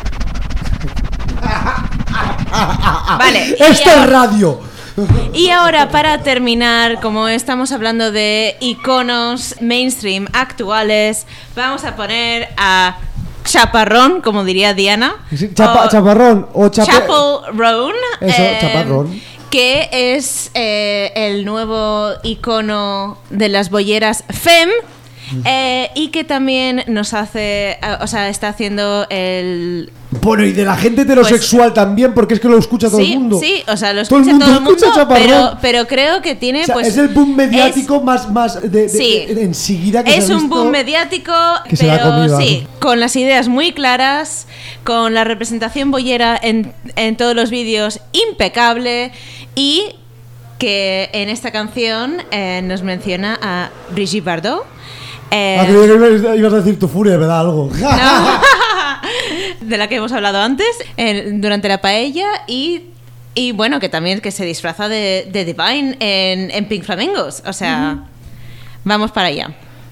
Vale. y Esto ahora- es radio. Y ahora, para terminar, como estamos hablando de iconos mainstream actuales, vamos a poner a Chaparrón, como diría Diana. Sí, chapa- o chaparrón o chape- Chapel Roan. Eso, chaparrón. Que es eh, el nuevo icono de las bolleras femme. Eh, y que también nos hace, eh, o sea, está haciendo el... Bueno, y de la gente heterosexual pues, también, porque es que lo escucha todo sí, el mundo. Sí, o sea, lo todo escucha el mundo, todo el mundo, escucha pero, pero creo que tiene... O sea, pues, es el boom mediático es, más, más de, de, sí, de, de, enseguida que es se ha un visto boom mediático, que se pero sí, con las ideas muy claras, con la representación boyera en, en todos los vídeos impecable y que en esta canción eh, nos menciona a Brigitte Bardot. Eh, ah, que ibas a decir tu furia, ¿verdad? Algo. No, de la que hemos hablado antes, eh, durante la paella y, y bueno, que también que se disfraza de, de Divine en, en Pink Flamingos. O sea, uh-huh. Vamos para allá.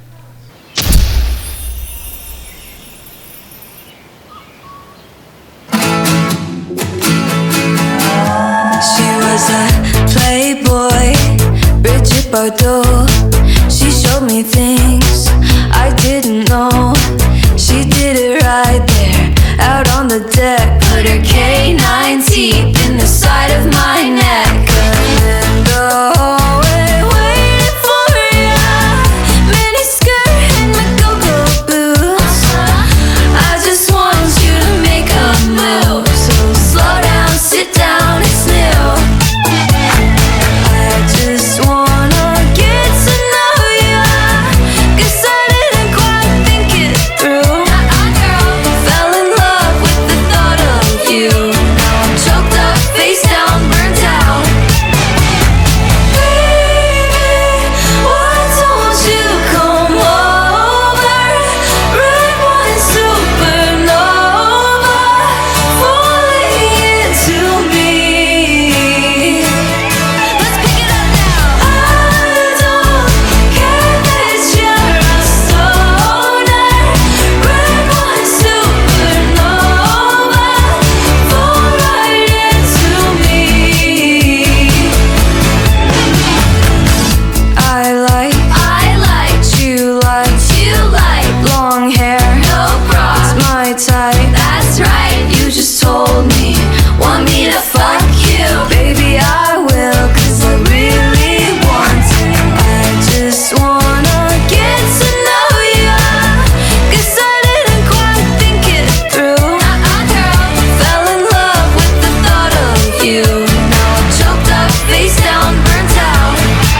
She was a playboy, Brigitte Bardot. She showed me things I didn't know. She did it right there, out on the deck. Put her K nine deep in the side of my neck. And then the hallway waiting for ya. Mini skirt and my go-go boots. I just want you to make a move. So slow down, sit down, it's new. I just wanna get to know ya, 'cause I didn't quite think it through. Fell in love with the thought of you. Now I'm choked up, face down, burnt out. Baby, why don't you come over? Red wine supernova, falling into me. Let's pick it up now. I don't care that you're a stoner. Red wine supernova, fall right into me. I like, I like, you like, you like long hair, no bra, it's my type. That's right, you just told me, want me to fuck you, baby I will, 'cause I really want to. I just wanna get to know ya, 'cause I didn't quite think it through. Fell in love with the thought of you. Now I'm choked up, face down, burnt out.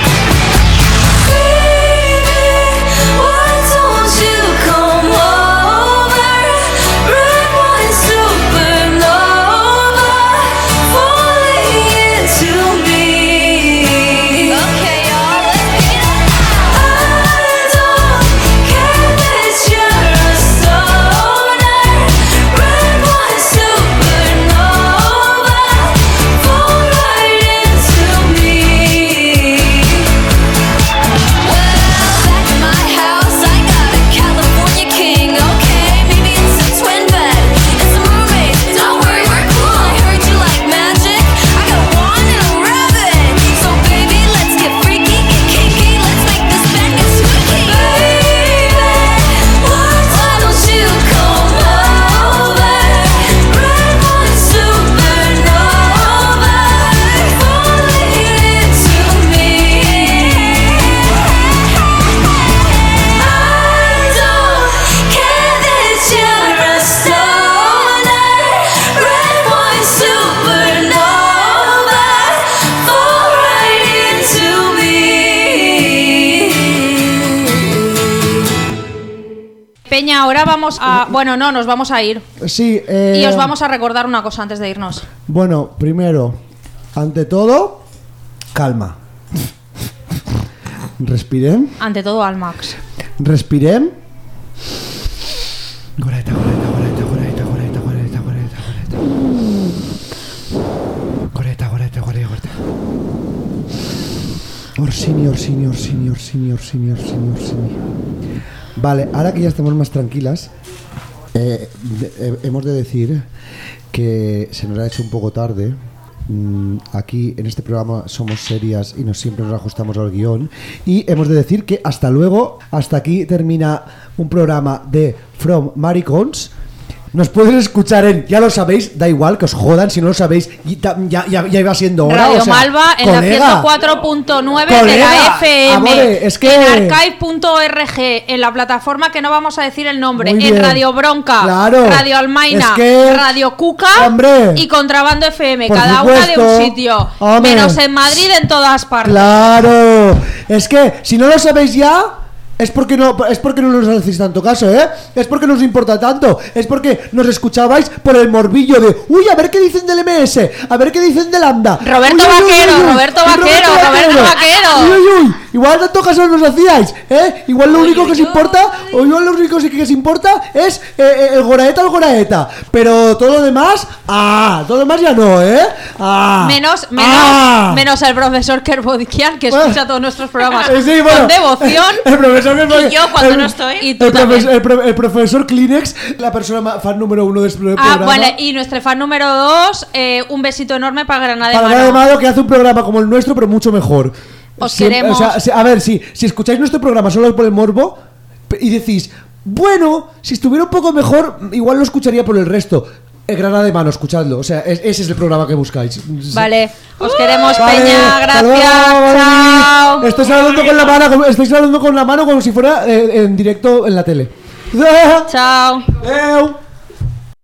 Baby, why don't you come over? Red wine supernova, falling into me. Okay, y'all, let's pick it up. I don't care that you're a stoner. Red wine supernova, fall right into me. Well, back in my house, I got a California king. Okay, maybe it's a twin bed and some roommates. Don't worry, we're cool. I heard you like magic. I got a wand and a rabbit. So baby, let's get freaky, get kinky. Let's make this bed get squeaky. Baby, why don't you come over? Red wine supernova, falling into me. I don't care that you're a stoner. Red wine supernova, fall right into me. Peña, ahora vamos a... Bueno, no, nos vamos a ir. Sí, eh, Y os vamos a recordar una cosa antes de irnos. Bueno, primero, ante todo, calma. Respirem, Ante todo, al Max. respirem. Goreta, goreta, goreta, goreta, goreta, goreta, goreta, goreta. Goreta, goreta, goreta, goreta. Orsini, Orsini, Orsini, Orsini, Orsini, Orsini, Orsini. Vale, ahora que ya estamos más tranquilas, eh, de- eh, hemos de decir que se nos ha hecho un poco tarde. Mm, Aquí en este programa somos serias y no siempre nos ajustamos al guión. Y hemos de decir que hasta luego, hasta aquí termina un programa de From Maricons. nos pueden escuchar en, ya lo sabéis, da igual que os jodan si no lo sabéis, y ta- ya, ya, ya iba siendo hora. Radio o sea, Malva en colega, la ciento cuatro punto nueve de colega, la F M, amore, es que- en archive punto org, en la plataforma que no vamos a decir el nombre, Muy en bien. Radio Bronca, Claro. Radio Almaina, Es que- Radio Cuca Hombre. y Contrabando F M, Por cada una de un supuesto. sitio, Hombre. menos en Madrid en todas partes. Claro, es que si no lo sabéis ya, es porque no es porque no nos hacéis tanto caso, ¿eh? Es porque nos importa tanto, es porque nos escuchabais por el morbillo de, uy, a ver qué dicen del M S, a ver qué dicen del Lambda. Roberto Uy, uy, uy, Vaquero, uy, uy. Roberto Y Vaquero, Roberto Vaquero. Uy, uy, uy. Igual tanto caso nos hacíais, ¿eh? Igual lo único que os importa, o igual lo único que os importa es eh, eh, el Goraeta, el Goraeta. Pero todo lo demás, ah, todo lo demás ya no, ¿eh? Ah. Menos, menos, ah. menos el profesor Kerbodikian, que Bueno. escucha todos nuestros programas Eh, sí, bueno. con devoción. El profesor que Y yo cuando el- no estoy. Y tú El, también. profesor, el, pro- el profesor Kleenex, la persona ma- fan número uno de este Ah, programa. vale, y nuestro fan número dos, eh, un besito enorme para Granada de Para Mano. Granada de Mano, que hace un programa como el nuestro, pero mucho mejor. Os Siempre- queremos. o sea, si- a ver, si, si escucháis nuestro programa solo por el morbo pe- y decís, bueno, si estuviera un poco mejor, igual lo escucharía por el resto. El Granada de Mano, escuchadlo. O sea, es- ese es el programa que buscáis. Vale, os queremos, Vale, Peña, hasta gracias, luego, chao. Boni. Estoy hablando con la mano, como- estoy hablando con la mano como si fuera eh, en directo en la tele. Chao. Eu.